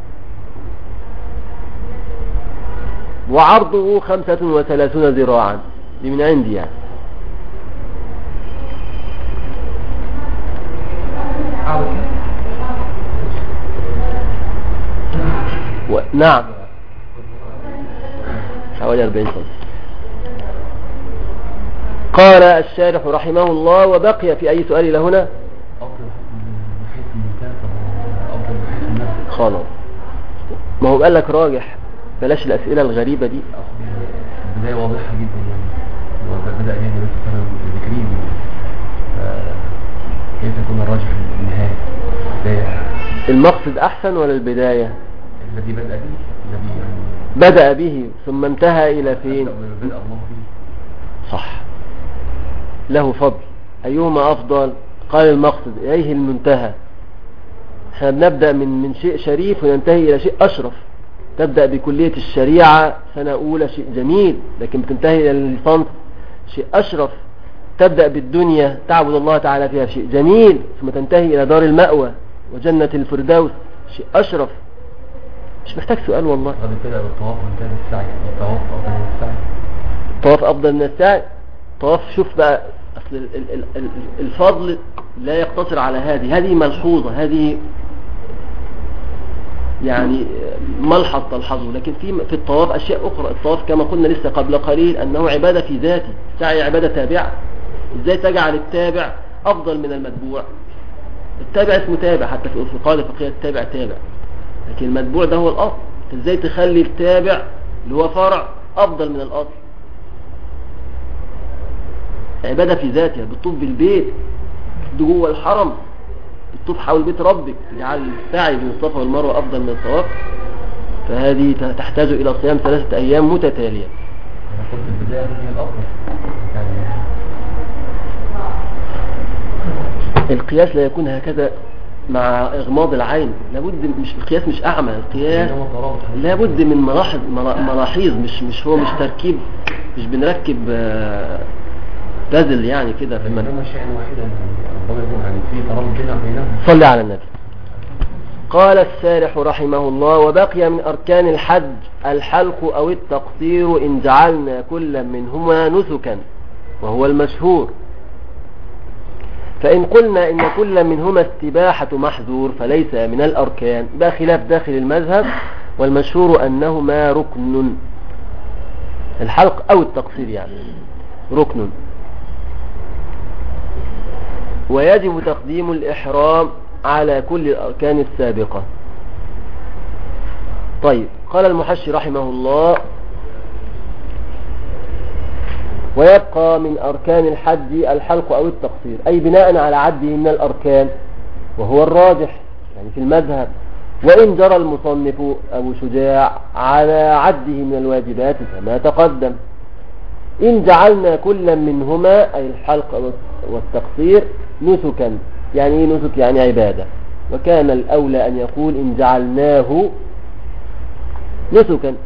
وعرضه 35 ذراعا. دي من عندي يعني. نعم حوالي 40 سم. قال الشارح رحمه الله وبقي في أي سؤال إلى هنا؟ خلاص، ما هو قال لك راجح، بلاش الأسئلة الغريبة دي. البداية واضحة جدا يعني، بدأ يعني بس ذكرين كيف يكون الراجح النهاية؟ المقصد أحسن ولا البداية؟ الذي بدأ به، الذي يعني بدأ به ثم انتهى إلى فين؟ بدأ الله به. صح، له فضل. أيهما أفضل؟ قال المقصد إليه المنتهى. احنا بنبدأ من شيء شريف وننتهي إلى شيء أشرف. تبدأ بكلية الشريعة سنة أولى شيء جميل، لكن بتنتهي إلى الليسانس شيء أشرف. تبدأ بالدنيا تعبد الله تعالى فيها شيء جميل، ثم تنتهي إلى دار المأوى وجنة الفردوس شيء أشرف. مش محتاج سؤال والله. قد كده الطواف وانتهى السعي، الطواف أفضل من السعي. الطواف أفضل من السعي. طواف، شوف بقى، أصل الفضل لا يقتصر على هذه ملحوظة، هذه يعني ملحظ تلحظه، لكن في الطواف أشياء أخرى. الطواف كما قلنا لسه قبل قليل أنه عبادة في ذاته، السعي عبادة تابعة. إزاي تجعل التابع أفضل من المتبوع؟ التابع اسمه تابع، حتى في القاعدة الفقهية التابع تابع، لكن المتبوع ده هو الأصل. إزاي تخلي التابع اللي هو فرع أفضل من الأصل؟ عبادة في ذاتها. بتطوف بالبيت، جوه الحرم، بتطوف حول بيت ربك، تجعل السعي بين الصفا والمروة أفضل من الطواف. فهذه تحتاج إلى صيام 3 أيام متتالية. أنا قلت البداية هي الأفضل. القياس لا يكون هكذا مع إغماض العين. لابد، مش القياس مش أعمى، القياس لابد من ملاحظ. مش هو مش تركيب، مش بنركب بازل يعني كده في المنهج. شيء واحدا يعني في ترابط بينهم. صلي على النبي. قال السارح رحمه الله: وبقي من أركان الحج الحلق أو التقصير إن جعلنا كل منهما نسكا، وهو المشهور. فإن قلنا إن كل منهما استباحة محذور فليس من الأركان، ده خلاف داخل المذهب، والمشهور أنهما ركن. الحلق أو التقصير يعني ركن، ويجب تقديم الإحرام على كل الأركان السابقة. طيب، قال المحشي رحمه الله: ويبقى من أركان الحج الحلق أو التقصير، أي بناء على عده من الأركان، وهو الراجح يعني في المذهب. وإن جرى المصنف أبو شجاع على عده من الواجبات كما تقدم. إن جعلنا كل منهما، أي الحلق والتقصير، نسكا. يعني إيه نسك؟ يعني عبادة. وكان الأولى أن يقول إن جعلناه نسكا.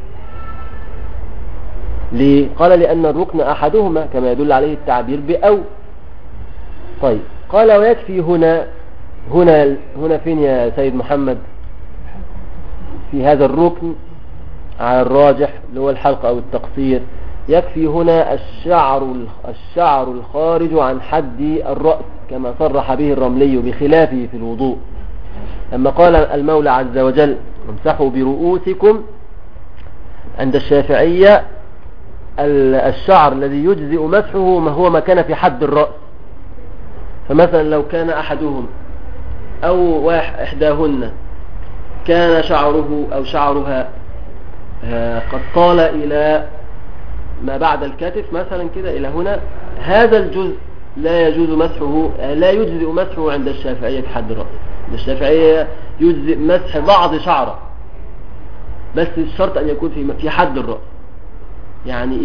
ليه؟ قال لأن الركن أحدهما كما يدل عليه التعبير بأو. طيب، قال ويكفي هنا فين يا سيد محمد؟ في هذا الركن على الراجح اللي هو الحلق أو التقصير، يكفي هنا الشعر الخارج عن حد الرأس كما صرح به الرملي بخلافه في الوضوء، لما قال المولى عز وجل: امسحوا برؤوسكم. عند الشافعية الشعر الذي يجزئ مسحه ما هو ما كان في حد الرأس. فمثلا لو كان أحدهم أو إحداهن كان شعره أو شعرها قد طال إلى ما بعد الكتف مثلا كده إلى هنا، هذا الجزء لا يجوز مسحه، لا يجزئ مسحه عند الشافعية في حد الرأس. الشافعية يجزئ مسح بعض شعره، بس الشرط أن يكون في حد الرأس. يعني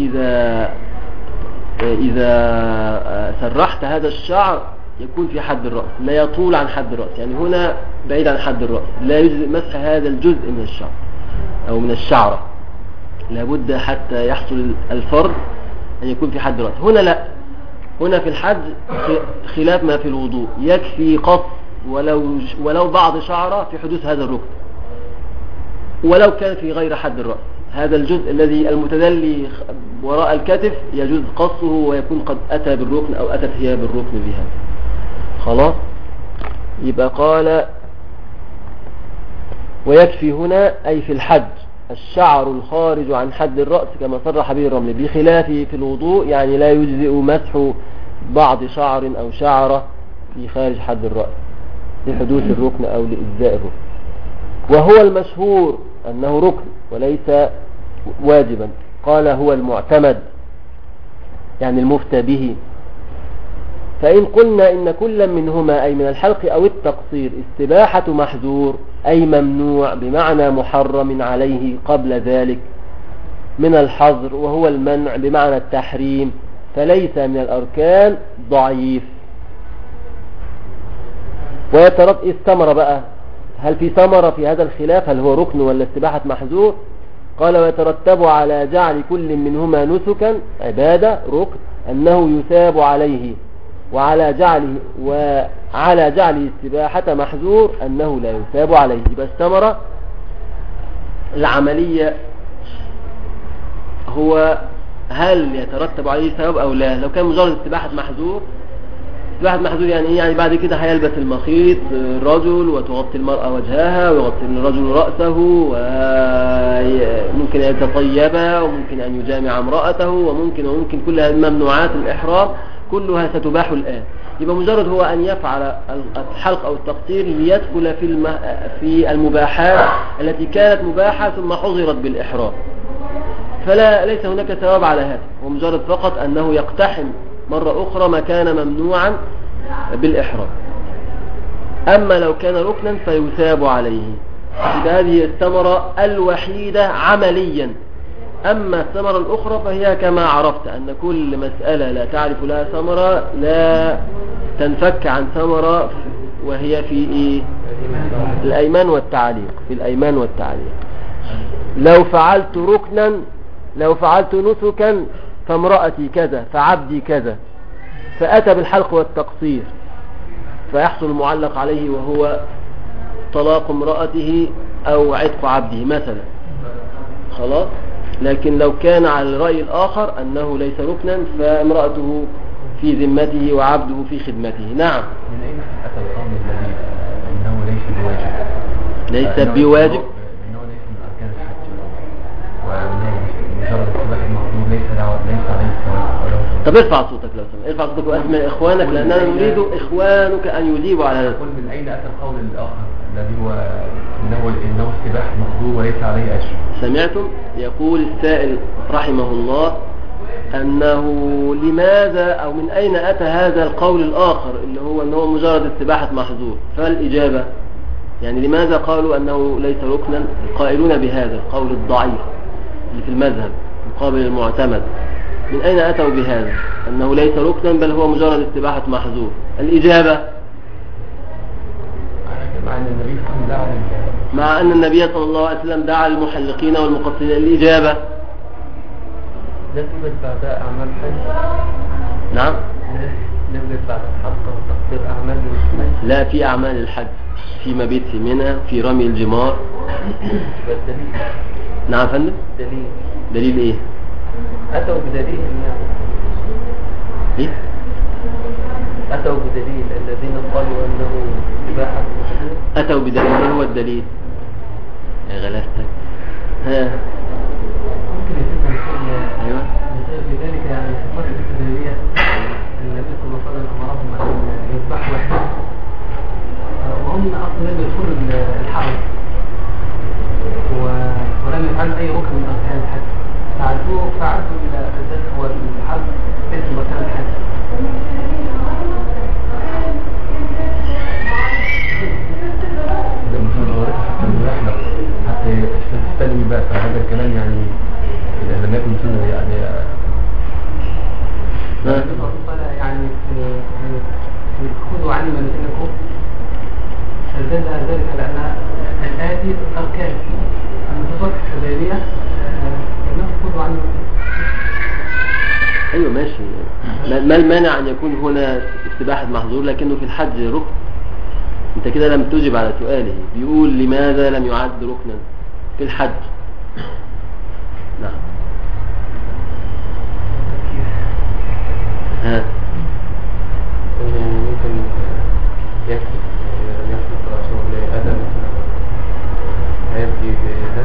إذا سرحت هذا الشعر يكون في حد الرأس، لا يطول عن حد الرأس. يعني هنا بعيد عن حد الرأس، لا يجزئ مسح هذا الجزء من الشعر أو من الشعرة، لابد حتى يحصل الفرد أن يكون في حد الرأس. هنا لا، هنا في الحج خلاف ما في الوضوء، يكفي قص ولو بعض شعرة في حدوث هذا الركن، ولو كان في غير حد الرأس. هذا الجزء الذي المتدلي وراء الكتف يجوز قصه ويكون قد أتى بالركن أو أتت هي بالركن بها. خلاص، يبقى قال ويكفي هنا أي في الحج الشعر الخارج عن حد الرأس كما صرح به الرملي، بخلافه في الوضوء يعني لا يجزئ مسح بعض شعر أو شعرة في خارج حد الرأس لحدوث الركن أو لإجزاء الركن. وهو المشهور أنه ركن وليس واجبا. قال هو المعتمد يعني المفتى به. فإن قلنا إن كل منهما أي من الحلق أو التقصير استباحة محظور أي ممنوع بمعنى محرم عليه قبل ذلك من الحظر وهو المنع بمعنى التحريم فليس من الأركان ضعيف. ويترتب الثمرة بقى، هل في ثمرة في هذا الخلاف هل هو ركن ولا استباحة محظور؟ قال ويترتب على جعل كل منهما نسكا عبادة ركن أنه يثاب عليه وعلى جعله استباحة محظور أنه لا يثاب عليه. يبقى الثمرة العملية هو هل يترتب عليه ثواب أو لا. لو كان مجرد استباحة محظور يعني ايه؟ يعني بعد كده هيلبس المخيط الرجل وتغطي المرأة وجهها ويغطي الرجل رأسه وممكن أن يتطيب وممكن أن يجامع امرأته وممكن كل هذه ممنوعات الإحرام كلها ستباح الآن. يبقى مجرد هو أن يفعل الحلق أو التقصير ليدخل في المباحات التي كانت مباحة ثم حظرت بالإحرام، ليس هناك ثواب على هذا، ومجرد فقط أنه يقتحم مرة أخرى ما كان ممنوعا بالإحرام. أما لو كان ركنا فيثاب عليه. هذه الثمرة الوحيدة عمليا. أما الثمرة الأخرى فهي كما عرفت أن كل مسألة لا تعرف لها ثمرة لا تنفك عن ثمرة، وهي في إيه؟ الأيمان والتعليق. في الأيمان والتعليق لو فعلت نسكا فامرأتي كذا فعبدي كذا، فأتى بالحلق والتقصير فيحصل المعلق عليه وهو طلاق امرأته أو عتق عبده مثلا، خلاص. لكن لو كان على الرأي الآخر أنه ليس ركنا فامرأته في ذمته وعبده في خدمته. نعم. من أين أتى القول الذي أنه ليس بواجب؟ ليس بواجب أنه ليس من أركان الحج وأنه مجرد اتباع المحظور ليس عليه ثواب. طب ارفع صوتك لو سمحت، ارفع صوتك واسمع إخوانك لأننا نريد إخوانك أن يجيبوا على هذا. قل من أين أتى القول الآخر الذي هو إنه استباح محظور وليس عليه أجر؟ سمعتم؟ يقول السائل رحمه الله أنه لماذا أو من أين أتى هذا القول الآخر اللي هو أنه مجرد استباحة محظور. فالإجابة يعني لماذا قالوا أنه ليس ركنا القائلون بهذا القول الضعيف اللي في المذهب مقابل المعتمد؟ من أين أتوا بهذا أنه ليس ركنا بل هو مجرد استباحة محظور؟ الإجابة مع أن النبي صلى الله عليه وسلم دعا المحلقين والمقصرين. الإجابة لا توجد بعد أعمال حج. نعم. لا توجد بعد الحلق وتقدير أعمال الحج. لا، في أعمال الحج، في مبيت في منى، في رمي الجمار. والدليل. نعم فندم. دليل إيه؟ أتوا بدليل يعني. إيه؟ أتوا بدليل الذين قالوا أنه إباحة محظور. أتوا بدليل. إيه هو الدليل؟ يا غلافتك. ها. ممكن يتم أيوة. لذلك يعني في فترة الجاهلية النبي صلى الله عليه وسلم أمرهم أن يذبحوا وحده وهم أصلا لم يدخلوا الحرم ولم يفعلوا أي ركن من أركان الحج، فعدوا الذبح والحج اسم مكان الحج. حتى تستلمي بقى فهذا الكلام يعني لم يكن سنة يعني يعني خذوا عني منزلكم فدل ذلك على أن الآتي أركان المتصف الحديبية خذوا عني. أيوة ماشي. ما المانع أن يكون هنا استباحة محظور لكنه في الحج ركن؟ انت كده لم تجب على سؤاله. بيقول لماذا لم يعد ركنا في الحج؟ نعم. ها. ممكن يخلق رسول آدم هيبدي بذا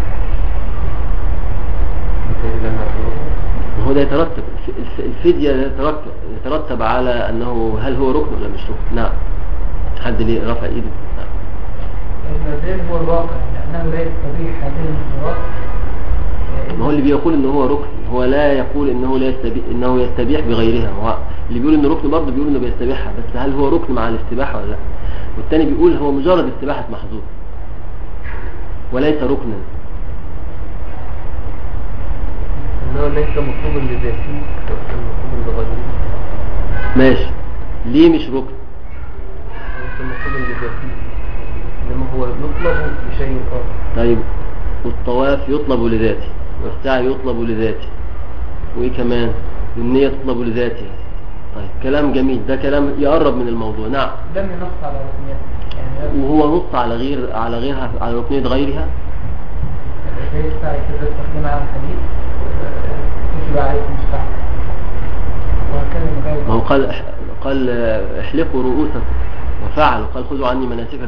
هو ده يترتب الفدية يترتب على أنه هل هو ركن ولا مش ركن. نعم. حد ليه رفع ايده؟ المزيد هو الواقع لأنه لا يستبيح هذه المحظورات. ما هو اللي بيقول انه هو ركن، هو لا يقول انه يستبيح بغيرها. هو اللي بيقول انه ركن برضه بيقول انه بيستبيحها، بس هل هو ركن مع الاستباحة ولا لا؟ والتاني بيقول هو مجرد استباحة محظور وليس ركنا. انه ليس مطلوبا لذاته، مطلوبا لغيره. ماشي، ليه مش ركن؟ ليس مطلوبا لذاته، انما هو يطلب لشيء اخر. طيب، والطواف يطلب لذاته، والسعي يطلب لذاته، وايه كمان؟ والنية تطلب لذاتها. طيب كلام جميل، ده كلام يقرب من الموضوع. نعم. لم ينص على ركنيات يعني، وهو نص على غيرها، على ركنية غيرها. زي السعي كده استخدم على الحديث كتب عليكم السعي، وهكذا. ما هو قال احلقوا رؤوسكم، وفعلوا قال خذوا عني مناسككم.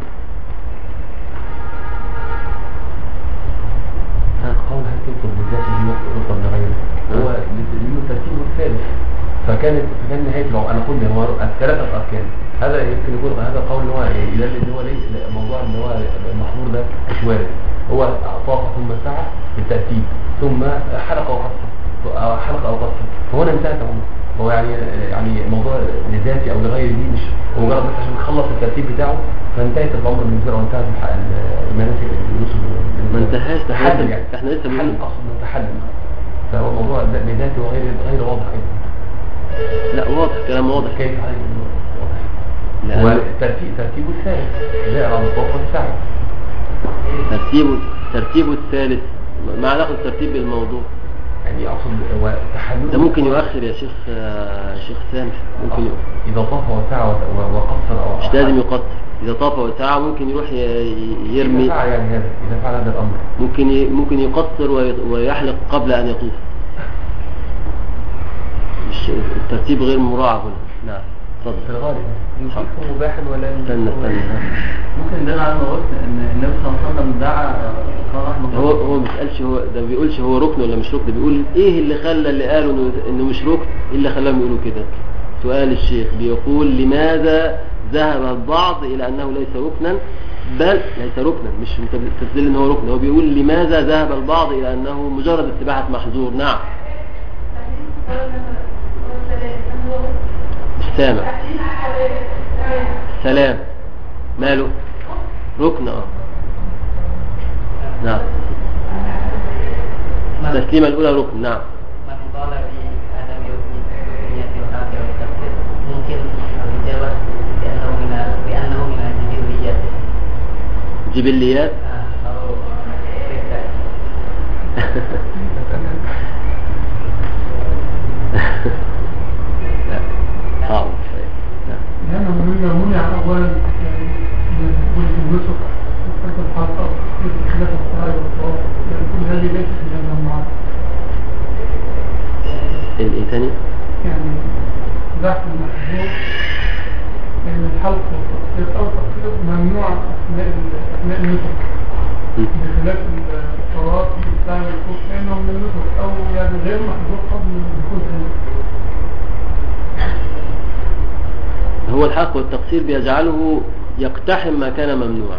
قول هل تطلب لذاته يطلب لغيره، هو للترتيب الثالث. فكان نهاية أنا قلنا هو الثلاثة أركان. هذا يمكن يكون هذا القول اللي هو يدل ان هو ليه موضوع اللي هو المحظور ده مش وارد. هو طاف ثم سعى بالترتيب ثم حلق او قصر فهنا انتهت عمره. هو يعني موضوع لذاتي او لغير دي مش مجرد بس عشان يخلص الترتيب بتاعه فانتهت الامر بالنسبه له وانتهت المناسك الوصول. ما انتهاش تحلل يعني احنا لسه بنقول اصلا تحلل. فهو موضوع لذاتي وغير واضح كده. لا واضح، كلام واضح. كيف واضح؟ هو ترتيب الثالث جاء على الطواف والسعي. ترتيب الثالث ما علاقه الترتيب بالموضوع؟ يعني اقصد هو تحلل ده ممكن يؤخر يا شيخ سامح. ممكن اذا طاف وسعى وقصر او مش لازم يقصر. اذا طاف وسعى ممكن يروح يرمي. اذا فعل يعني اذا فعل هذا الامر ممكن يقصر ويحلق قبل ان يطوف. الترتيب غير مراعى هنا. نعم اتفضل. في الغالب يمكن مباحا ولا استنى ممكن ده على ما قلت ان النبي صلى الله عليه وسلم دعا هو ما بيسالش، هو ده ما بيقولش هو ركن ولا مش ركن، ده بيقول ايه اللي خلى اللي قالوا انه مش ركن، ايه اللي خلاهم يقولوا كده. سؤال الشيخ بيقول لماذا ذهب البعض الى انه ليس ركنا، بل ليس ركنا، مش انت بتستدل ان هو ركن، هو بيقول لماذا ذهب البعض الى انه مجرد استباحه محظور. نعم السامع. سلام ماله ركن. نعم التسليمة الأولى ركن. نعم من قال بعدم ركنية الخاطئ والتفسير ممكن الإجابة بأنه من الجبليات. جبليات صعب شوية. لأنه منع أولا والنسك وفرق الحلقة بخلاف السعي والطواف، يعني كل هذه ليست من الممنوعات. ايه تاني؟ يعني بحث المحظور يعني الحلق والتقصير أو التقصير ممنوع أثناء النسك بخلاف الطواف والسعي والطواف لأنه من النسك أو يعني غير محظور قبل الدخول في النسك. هو الحق والتقصير بيجعله يقتحم ما كان ممنوعا.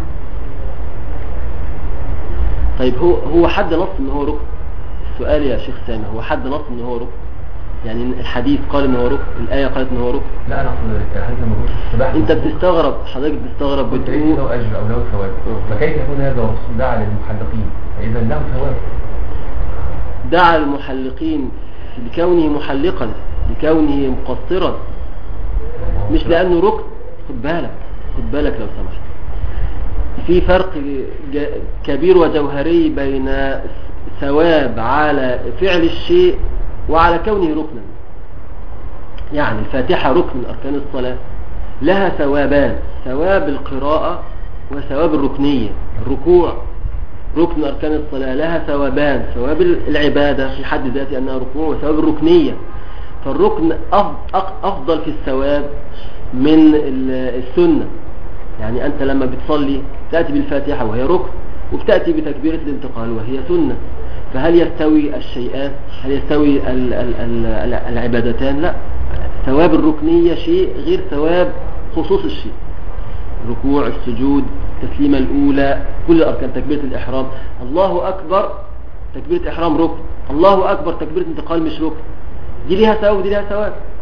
طيب هو حد نص ان هو ركن؟ السؤال يا شيخ سامي، هو حد نص ان هو ركن؟ يعني الحديث قال ان هو ركن، الآية قالت ان هو ركن. لا انا اقصد الحديث لما بقول استباحة انت بتستغرب، حضرتك بتستغرب بتقول له اجر او له ثواب، فكيف يكون هذا الرسول دعا للمحلقين فاذا له ثواب؟ دعا المحلقين لكونه محلقا، لكونه مقصرا، مش لأنه ركن. خد بالك لو سمحت، في فرق كبير وجوهري بين ثواب على فعل الشيء وعلى كونه ركنا. يعني الفاتحة ركن من أركان الصلاة، لها ثوابان، ثواب القراءة وثواب الركنية. الركوع ركن أركان الصلاة، لها ثوابان، ثواب العبادة في حد ذاته أنها ركوع، وثواب الركنية. فالركن أفضل في الثواب من السنة. يعني أنت لما بتصلي تأتي بالفاتحة وهي ركن، وبتأتي بتكبيرة الانتقال وهي سنة، فهل يستوي الشيئان؟ هل يستوي العبادتان؟ لا، ثواب الركنية شيء غير ثواب خصوص الشيء. الركوع، السجود، التسليمة الأولى، كل أركان، تكبيرة الإحرام، الله أكبر تكبيرة إحرام ركن، الله أكبر تكبيرة انتقال مش ركن. دي ليها ثواب ودي ليها ثواب.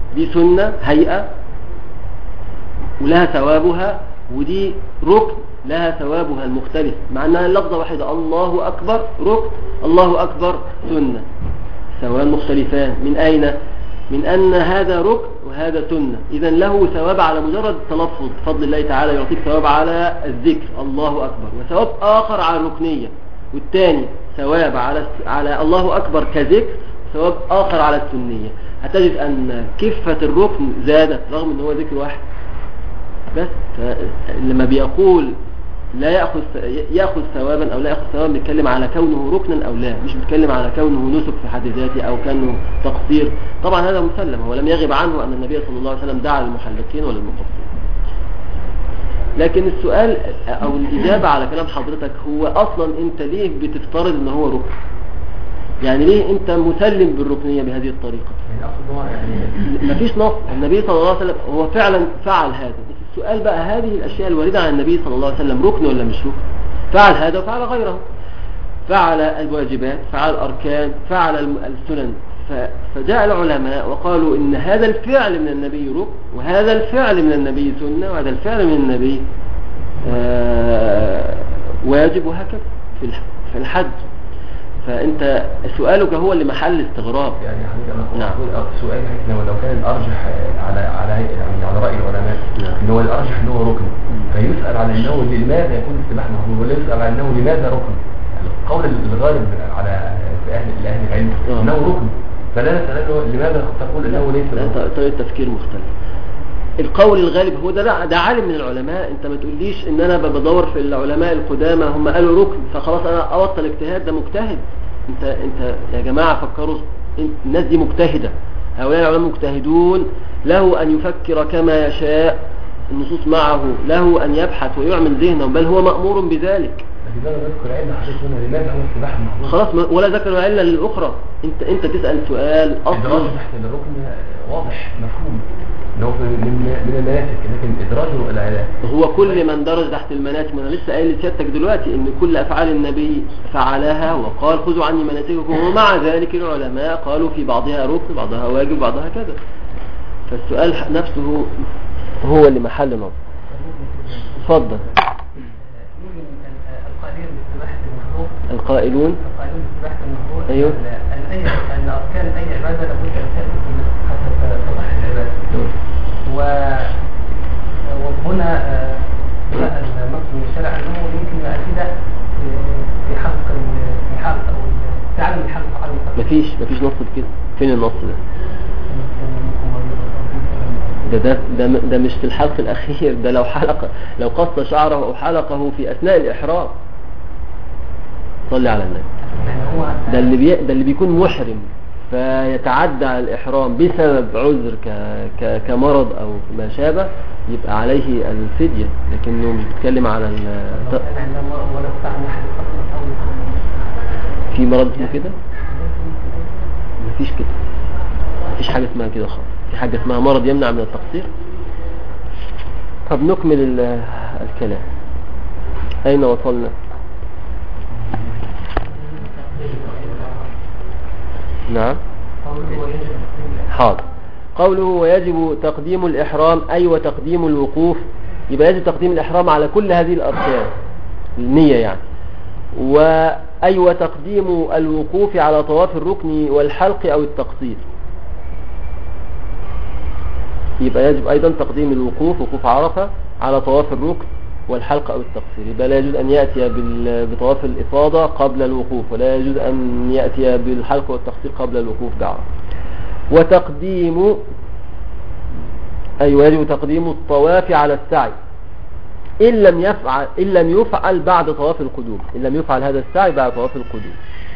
دي سنة هيئة ولها ثوابها، ودي ركن لها ثوابها المختلف، مع أنها اللفظة واحدة، الله أكبر ركن، الله أكبر سنة، سواء مختلفان. من أين؟ من أن هذا ركن وهذا سنة، إذن له ثواب على مجرد التلفظ، بفضل الله تعالى يعطيك ثواب على الذكر الله أكبر، وثواب آخر على الركنية، والثاني ثواب على الله أكبر كذكر، ثواب آخر على السنية. هتجد أن كفة الركن زادت رغم أنه هو ذكر واحد بس. لما بيقول لا يأخذ ثوابا أو لا يأخذ ثوابا، بيتكلم على كونه ركنا أو لا، مش بيتكلم على كونه نسك في حد ذاته أو كونه تقصير. طبعا هذا مسلم، هو لم يغب عنه أن النبي صلى الله عليه وسلم دعا للمحلقين وللمقصرين. لكن السؤال أو الإجابة على كلام حضرتك هو أصلا أنت ليه بتفترض أنه هو ركن؟ يعني ليه أنت مسلم بالركنية بهذه الطريقة؟ مفيش نص. النبي صلى الله عليه وسلم هو فعلا فعل هذا، بس السؤال بقى هذه الأشياء الواردة عن النبي صلى الله عليه وسلم ركن ولا مش ركن؟ فعل هذا وفعل غيره، فعل الواجبات، فعل الأركان، فعل السنن. فجاء العلماء وقالوا إن هذا الفعل من النبي ركن، وهذا الفعل من النبي سنة، وهذا الفعل من النبي واجب، وهكذا في الحج. فأنت سؤالك هو اللي محل استغراب. يعني نعم. سؤال لو كان الأرجح على رأي العلماء إن هو الأرجح إنه ركن، فيسأل عن إنه لماذا يكون استباح محظور، ولا يسأل عن إنه لماذا ركن. القول الغالب على أهل العلم إنه ركن، فلا نسأل لماذا تقول إنه ليس ركن. طريقة تفكير مختلف. القول الغالب هو ده عالم من العلماء. انت ما تقوليش ان انا بدور في العلماء القدامى هم قالوا ركن فخلاص انا ابطل اجتهاد. ده مجتهد. انت يا جماعة فكروا، الناس دي مجتهدة، هؤلاء العلماء مجتهدون، له ان يفكر كما يشاء، النصوص معه، له ان يبحث ويعمل ذهنه، بل هو مأمور بذلك. لماذا هو استباح محظور؟ خلاص ولا ذكر علة للأخرى. انت تسأل سؤال اصلا تحت الركن واضح مفهوم انه من المناسك، لكن ادراجه العلاج هو كل من درج تحت المناسك. ما انا لسه قايل لسيادتك دلوقتي ان كل افعال النبي فعلها وقال خذوا عني مناسككم، ومع ذلك العلماء قالوا في بعضها ركن، بعضها واجب، بعضها كذا. فالسؤال نفسه هو اللي محل نظر. اتفضل. القائلون باستباحة المحظور. ايوه. ان اركان اي عباده لابد ان تاتي حتى تصح العباده. وهنا جاء النص من الشرع انه يمكن الابتداء في حلق او تعلم الحلق على مفيش نص كده. فين النص ده؟ ده مش في الحلق الاخير، ده لو قص شعره او حلقه في اثناء الاحرام. صلي على النبي. ده اللي بيكون محرم فيتعدى على الإحرام بسبب عذر كمرض أو ما شابه، يبقى عليه الفدية. لكنه مش بيتكلم على في مرض اسمه كده. مفيش كده، مفيش حاجة اسمها كده خالص. في حاجة اسمها مرض يمنع من التقصير. طب نكمل الكلام. أين وصلنا؟ نعم. حاضر. قوله ويجب تقديم الإحرام أي وتقديم الوقوف. يبقى يجب تقديم الإحرام على كل هذه الأركان، النية يعني. وأي وتقديم الوقوف على طواف الركن والحلق أو التقصير. يبقى يجب أيضا تقديم الوقوف، وقوف عرفة، على طواف الركن والحلق أو التقصير. يبقى لا يجوز أن يأتي بطواف الإفاضة قبل الوقوف، ولا يجوز أن يأتي بالحلق والتقصير قبل الوقوف بعرفة. وتقديم يجب تقديم الطواف على السعي إن لم يفعل بعد طواف القدوم. إن لم يفعل هذا السعي بعد طواف القدوم،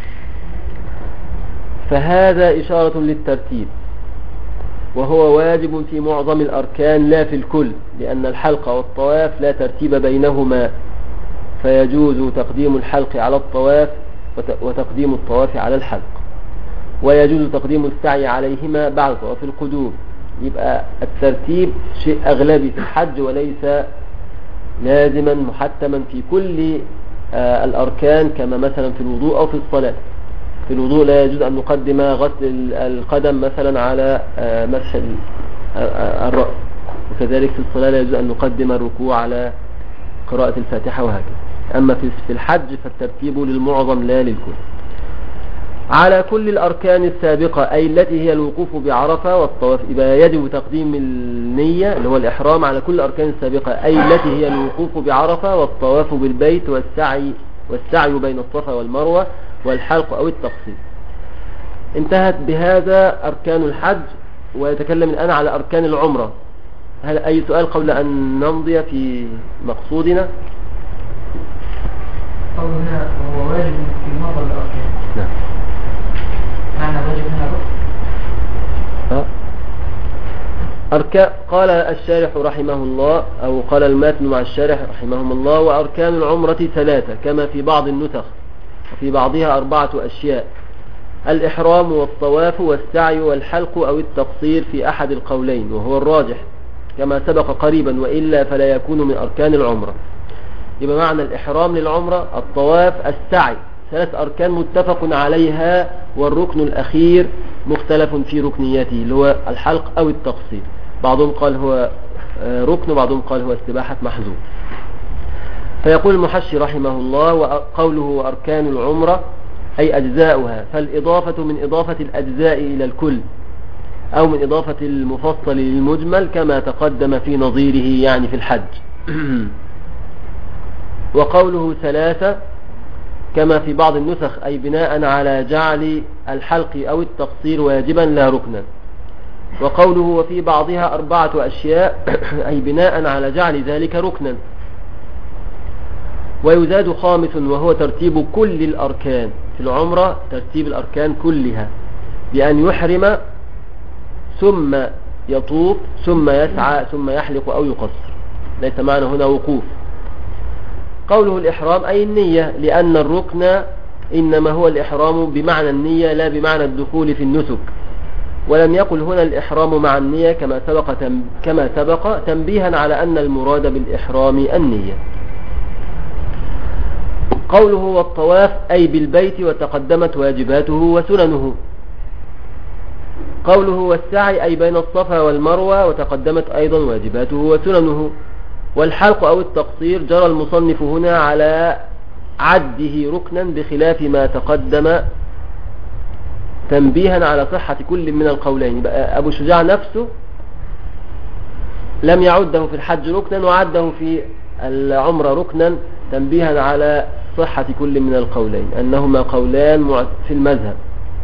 فهذا إشارة للترتيب، وهو واجب في معظم الأركان لا في الكل، لأن الحلق والطواف لا ترتيب بينهما، فيجوز تقديم الحلق على الطواف وتقديم الطواف على الحلق، ويجوز تقديم السعي عليهما بعد طواف القدوم. يبقى الترتيب شيء أغلبي في الحج وليس لازما محتما في كل الأركان، كما مثلا في الوضوء أو في الصلاة. في الوضوء لا يجوز أن نقدم غسل القدم مثلا على مسح الرأس، وكذلك في الصلاة لا يجوز أن نقدم الركوع على قراءة الفاتحة وهكذا. أما في الحج فالترتيب للمعظم لا للكل. على كل الأركان السابقة أي التي هي الوقوف بعرفة والطواف، يبقى يجب تقديم النية اللي هو الإحرام على كل الأركان السابقة أي التي هي الوقوف بعرفة والطواف بالبيت والسعي بين الصفا والمروة والحلق أو التقصير. انتهت بهذا أركان الحج، ويتكلم الآن على أركان العمرة. هل أي سؤال قبل أن نمضي في مقصودنا؟ أو هنا هو واجب في معظم الأركان. نعم. معنى واجب هنا قال الشارح رحمه الله، أو قال الماتن مع الشارح رحمهم الله: وأركان العمرة 3 كما في بعض النسخ، وفي بعضها 4 أشياء: الإحرام والطواف والسعي والحلق أو التقصير في أحد القولين، وهو الراجح كما سبق قريبا، وإلا فلا يكون من أركان العمرة. يبقى معنى الإحرام للعمرة الطواف السعي، 3 أركان متفق عليها، والركن الأخير مختلف في ركنيته اللي هو الحلق أو التقصير. بعضهم قال هو ركن، وبعضهم قال هو استباحة محذور. فيقول المحشي رحمه الله: وقوله وأركان العمرة أي أجزاؤها، فالإضافة من إضافة الأجزاء إلى الكل، أو من إضافة المفصل للمجمل كما تقدم في نظيره يعني في الحج. وقوله 3 كما في بعض النسخ أي بناء على جعل الحلق أو التقصير واجبا لا ركنا. وقوله وفي بعضها 4 أشياء أي بناء على جعل ذلك ركنا. ويزاد 5 وهو ترتيب كل الأركان في العمرة، ترتيب الأركان كلها بأن يحرم ثم يطوف ثم يسعى ثم يحلق أو يقصر، ليس معنى هنا وقوف. قوله الإحرام أي النية، لأن الركن إنما هو الإحرام بمعنى النية لا بمعنى الدخول في النسك، ولم يقل هنا الإحرام مع النية كما سبق تنبيها على أن المراد بالإحرام النية. قوله والطواف أي بالبيت وتقدمت واجباته وسننه. قوله والسعي أي بين الصفا والمروة وتقدمت أيضا واجباته وسننه. والحلق أو التقصير جرى المصنف هنا على عده ركنا بخلاف ما تقدم تنبيها على صحة كل من القولين. أبو شجاع نفسه لم يعده في الحج ركنا وعده في العمرة ركنا تنبيها على صحة كل من القولين، أنهما قولان في المذهب.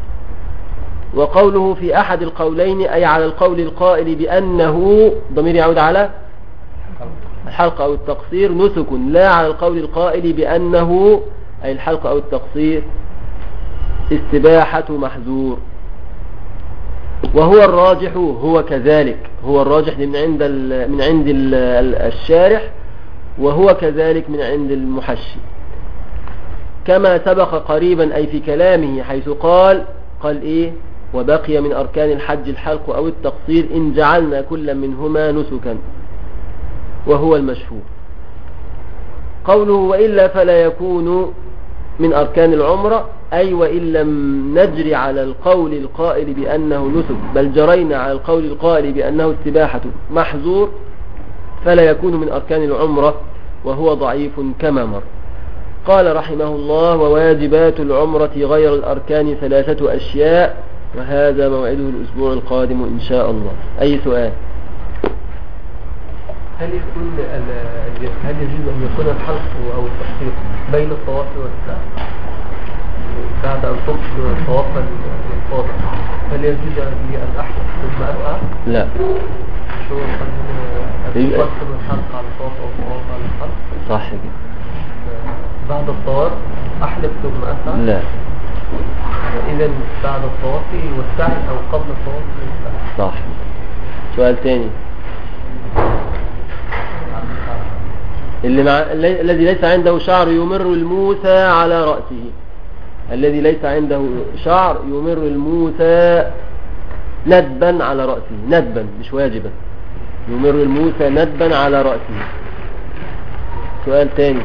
وقوله في أحد القولين أي على القول القائل بأنه ضمير يعود على الحلق أو التقصير نسك، لا على القول القائل بأنه أي الحلق أو التقصير استباحة محذور. وهو الراجح هو كذلك، هو الراجح من عند الشارح، وهو كذلك من عند المحشي كما سبق قريبا أي في كلامه، حيث قال إيه: وبقي من أركان الحج الحلق أو التقصير إن جعلنا كل منهما نسكا، وهو المشهور. قوله وإلا فلا يكون من أركان العمرة أي وإن لم نجري على القول القائل بأنه نسك بل جرينا على القول القائل بأنه استباحة محظور فلا يكون من أركان العمرة، وهو ضعيف كما مر. قال رحمه الله: وواجبات العمرة غير الأركان 3 أشياء، وهذا موعده الأسبوع القادم إن شاء الله. أي سؤال؟ هل يجوز أن يكون الحلق أو التقصير بين الطواف والسعي بعد أن تقصر طوافا الفاضل؟ هل يجوز أن أحلق ثم أسعى؟ لا. شو تقسم الحلق على الطواف أو الطواف على الحلق؟ صح كده. بعد الطواف أحلق ثم أسعى؟ لا. إذا بعد الطواف والسعي أو قبل الطواف والسعي؟ صح. سؤال تاني. الذي ليس عنده شعر يمر الموسى على رأسه. الذي ليس عنده شعر يمر الموسى ندبا على رأسه، ندبا مش واجبا، يمر الموسى ندبا على رأسه. سؤال تاني.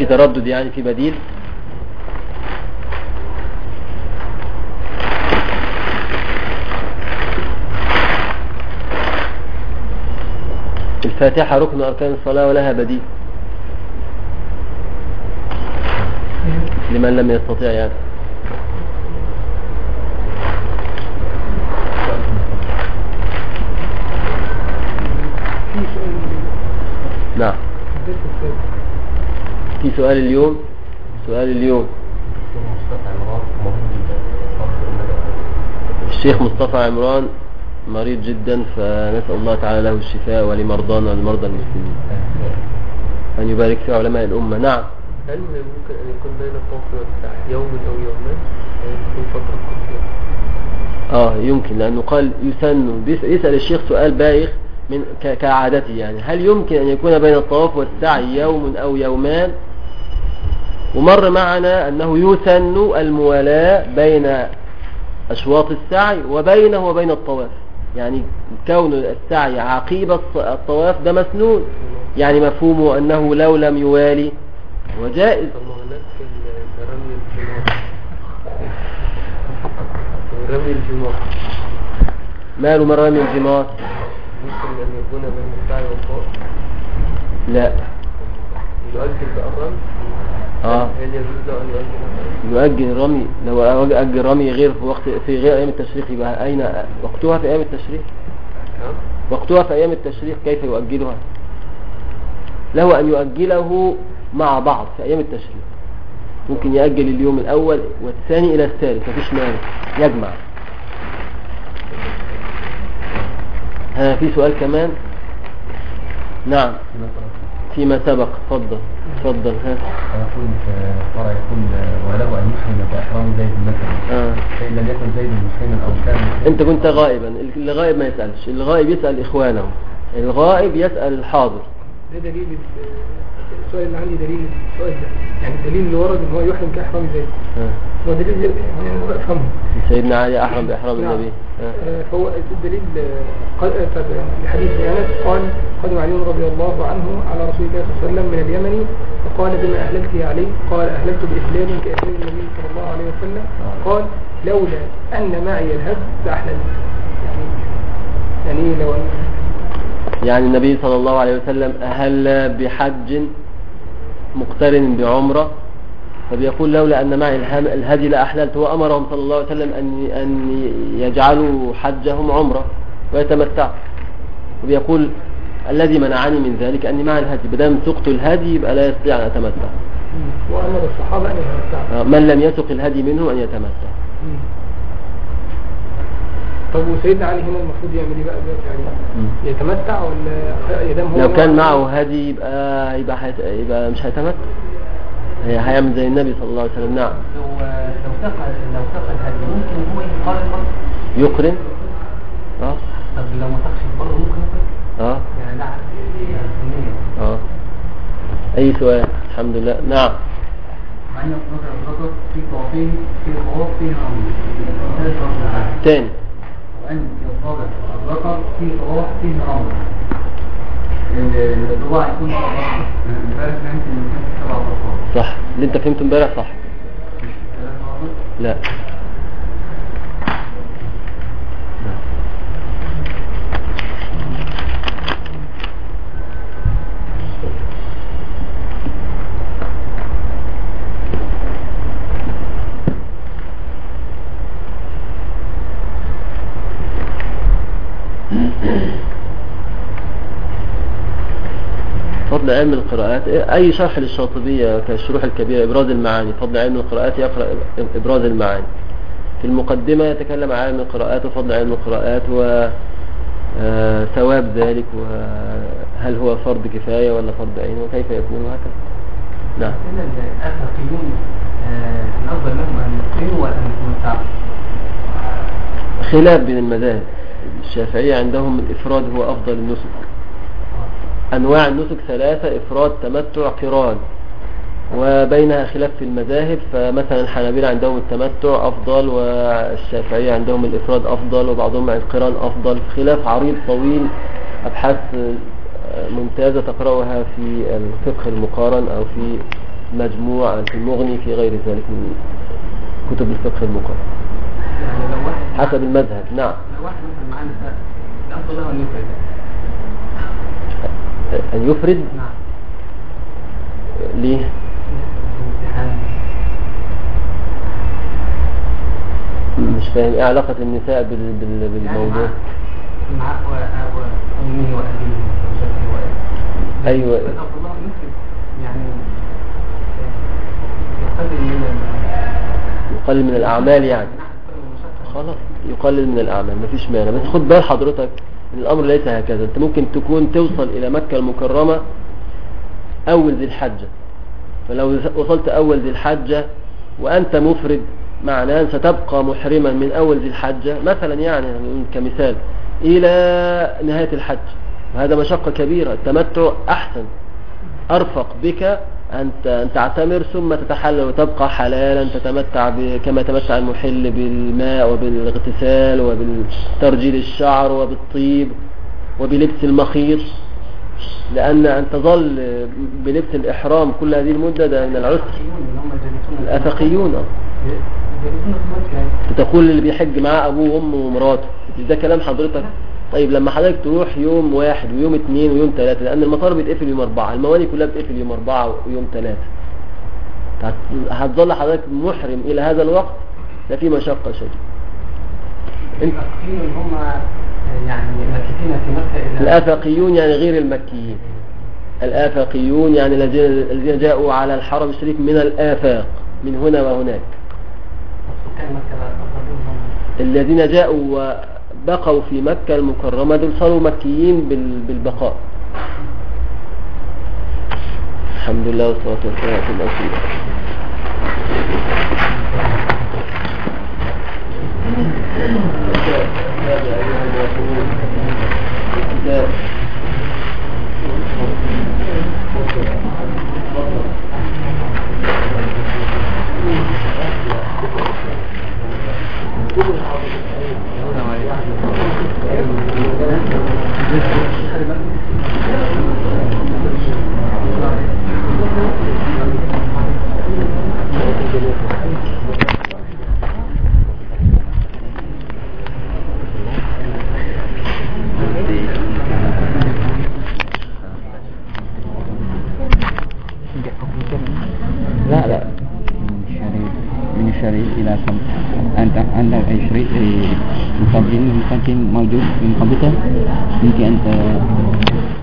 في تردد يعني في بديل؟ الفاتحة ركن أركان الصلاة ولها بديل لمن لم يستطيع يعني. نعم في سؤال اليوم. الشيخ مصطفى عمران مريض جدا، فنسأل الله تعالى له الشفاء ولمرضانا ولمرضى المسلمين أن يبارك في علماء الأمة. نعم. هل ممكن أن يكون بين الطواف والسعي يوم أو يومين تكون فترة قصيرة؟ يمكن، لأنه قال يسن. يسأل الشيخ سؤال بايخ من كعادته يعني، هل يمكن أن يكون بين الطواف والسعي يوم أو يومان؟ ومر معنا أنه يسن الموالاة بين أشواط السعي وبينه وبين الطواف، يعني كون السعي عقيب الطواف ده مسنون، يعني مفهومه أنه لو لم يوالي وجائز. رمي الجمار ماله من رمي الجمار؟ ممكن أن يكون بين السعي والطواف؟ لا. يؤجل بقى الرمي؟ هل يجوز له أن يؤجل الرمي؟ لو أجل الرمي غير في غير أيام التشريق، يبقى أين وقتها؟ في أيام التشريق. وقتها في أيام التشريق، كيف يؤجلها؟ له أن يؤجله مع بعض في أيام التشريق، ممكن يأجل اليوم الأول والثاني إلى الثالث، مفيش مانع يجمع. في سؤال كمان؟ نعم فيما سبق. تفضل. يكون فرع يكون وله أن يحرم بإحرام زيد مثلا، فإن لم يكن زيد محرما أو كان أنت كنت غائبا. اللي غائب ما يسألش، الغائب يسأل إخوانه، الغائب يسأل الحاضر. ده دليل السؤال اللي عندي، دليل السؤال ده يعني الدليل اللي ورد ان هو يحرم كاحرام زيد، هو دليل يعني هو افهمه. سيدنا علي احرم باحرام النبي. فهو الدليل الحديث انس قال قدم علي رضي الله عنه على رسول الله صلى الله عليه وسلم من اليمن، فقال بما اهللت يا علي؟ قال اهللت باحلال كاحلال النبي صلى الله عليه وسلم. قال لولا ان معي الهد لاحللت. يعني لو يعني النبي صلى الله عليه وسلم أهل بحج مقترن بعمرة، فبيقول لولا أن معي الهدي لأحللت، وأمرهم صلى الله عليه وسلم أن يجعلوا حجهم عمرة ويتمتعوا، وبيقول الذي منعني من ذلك أني معي الهدي، بدام سقت الهدي يبقى لا يستطيع أن يتمتع، وأمر الصحابة أن يتمتعوا، من لم يسق الهدي منه أن يتمتع. طب وسيدنا علي هنا المفروض يعمل ايه بقى دلوقتي؟ يعني يتمتع ولا يدام هو لو كان معه هدي يبقى مش هيتمتع، هيعمل زي النبي صلى الله عليه وسلم. نعم. لو سقى الهدي ممكن هو يقرن. طب لو ما سقش برضه ممكن يقرن. يعني لا اي سؤال؟ الحمد لله. نعم. مع ان الذكر في طوافين في طواف فيه عمر تاني، وأن يصادق الذكر في طواف فيه عمر الضباع يكون امبارح فهمت ان كان 7 طوافات. صح، اللي انت فهمته امبارح صح. لا فضل علم القراءات. أي شرح للشاطبية كالشروح الكبيرة إبراز المعاني، فضل علم القراءات يقرأ إبراز المعاني. في المقدمة يتكلم عن علم القراءات وفضل علم القراءات وثواب ذلك، وهل هو فرض كفاية ولا فرض عين وكيف يكون وهكذا. نعم. الأفقيون الأفضل لهم أن يقيموا ولا أن يتمتعوا؟ خلاف بين المذاهب. الشافعية عندهم الإفراد هو أفضل النسك. أنواع النسك 3، إفراد تمتع قران، وبينها خلاف في المذاهب. فمثلا الحنابلة عندهم التمتع أفضل، والشافعية عندهم الإفراد أفضل، وبعضهم القران أفضل. خلاف عريض طويل، أبحاث ممتازة تقرأها في الفقه المقارن أو في المجموع، في المغني، في غير ذلك من كتب الفقه المقارن يعني لو واحد حسب المذهب. نعم. لو واحد مثلا معاه نساء الأفضل له أن يفرد. أن يفرد. نعم. ليه؟ امتحان. مش فاهم ايه علاقة النساء بالموضوع. يعني مع وأمه وأبيه وزوجته وأبيه. أيوة. الأفضل له أن يفرد يعني يقلل من الأعمال يعني. خلاص يقلل من الأعمال مفيش مانع، بس خد بال حضرتك ان الأمر ليس هكذا. انت ممكن تكون توصل إلى مكة المكرمة أول ذي الحجة، فلو وصلت أول ذي الحجة وأنت مفرد معناه ستبقى محرما من أول ذي الحجة مثلا، يعني كمثال، إلى نهاية الحج، وهذا مشقة كبيرة. التمتع أحسن، أرفق بك أن تعتمر ثم تتحلل وتبقى حلالا، تتمتع كما تمتع المحل بالماء وبالاغتسال وبالترجيل الشعر وبالطيب وبلبس المخيط، لأن أن تظل بلبس الإحرام كل هذه المدة ده من العسر. الأفقيون تقول اللي بيحج معاه أبوه وأمه ومراته، ده كلام حضرتك. طيب لما حضرتك تروح يوم 1 ويوم 2 ويوم 3، لأن المطار بيتقفل يوم 4، المواني كلها بتقفل يوم 4 ويوم 3، هتظل حضرتك محرم إلى هذا الوقت، ده في مشقة شديدة. الأفقيون هم يعني مكثين في مكة. الآفاقيون يعني غير المكيين. الآفاقيون يعني الذين جاءوا على الحرم الشريف من الآفاق، من هنا وهناك. الذين جاءوا وبقوا في مكة المكرمة دول صاروا مكيين بالبقاء. الحمد لله والصلاة والسلام على رسول الله. لا من الشريط إلى كم أنت عندك أي شريط مسجل موجود في الكمبيوتر، يمكن أنت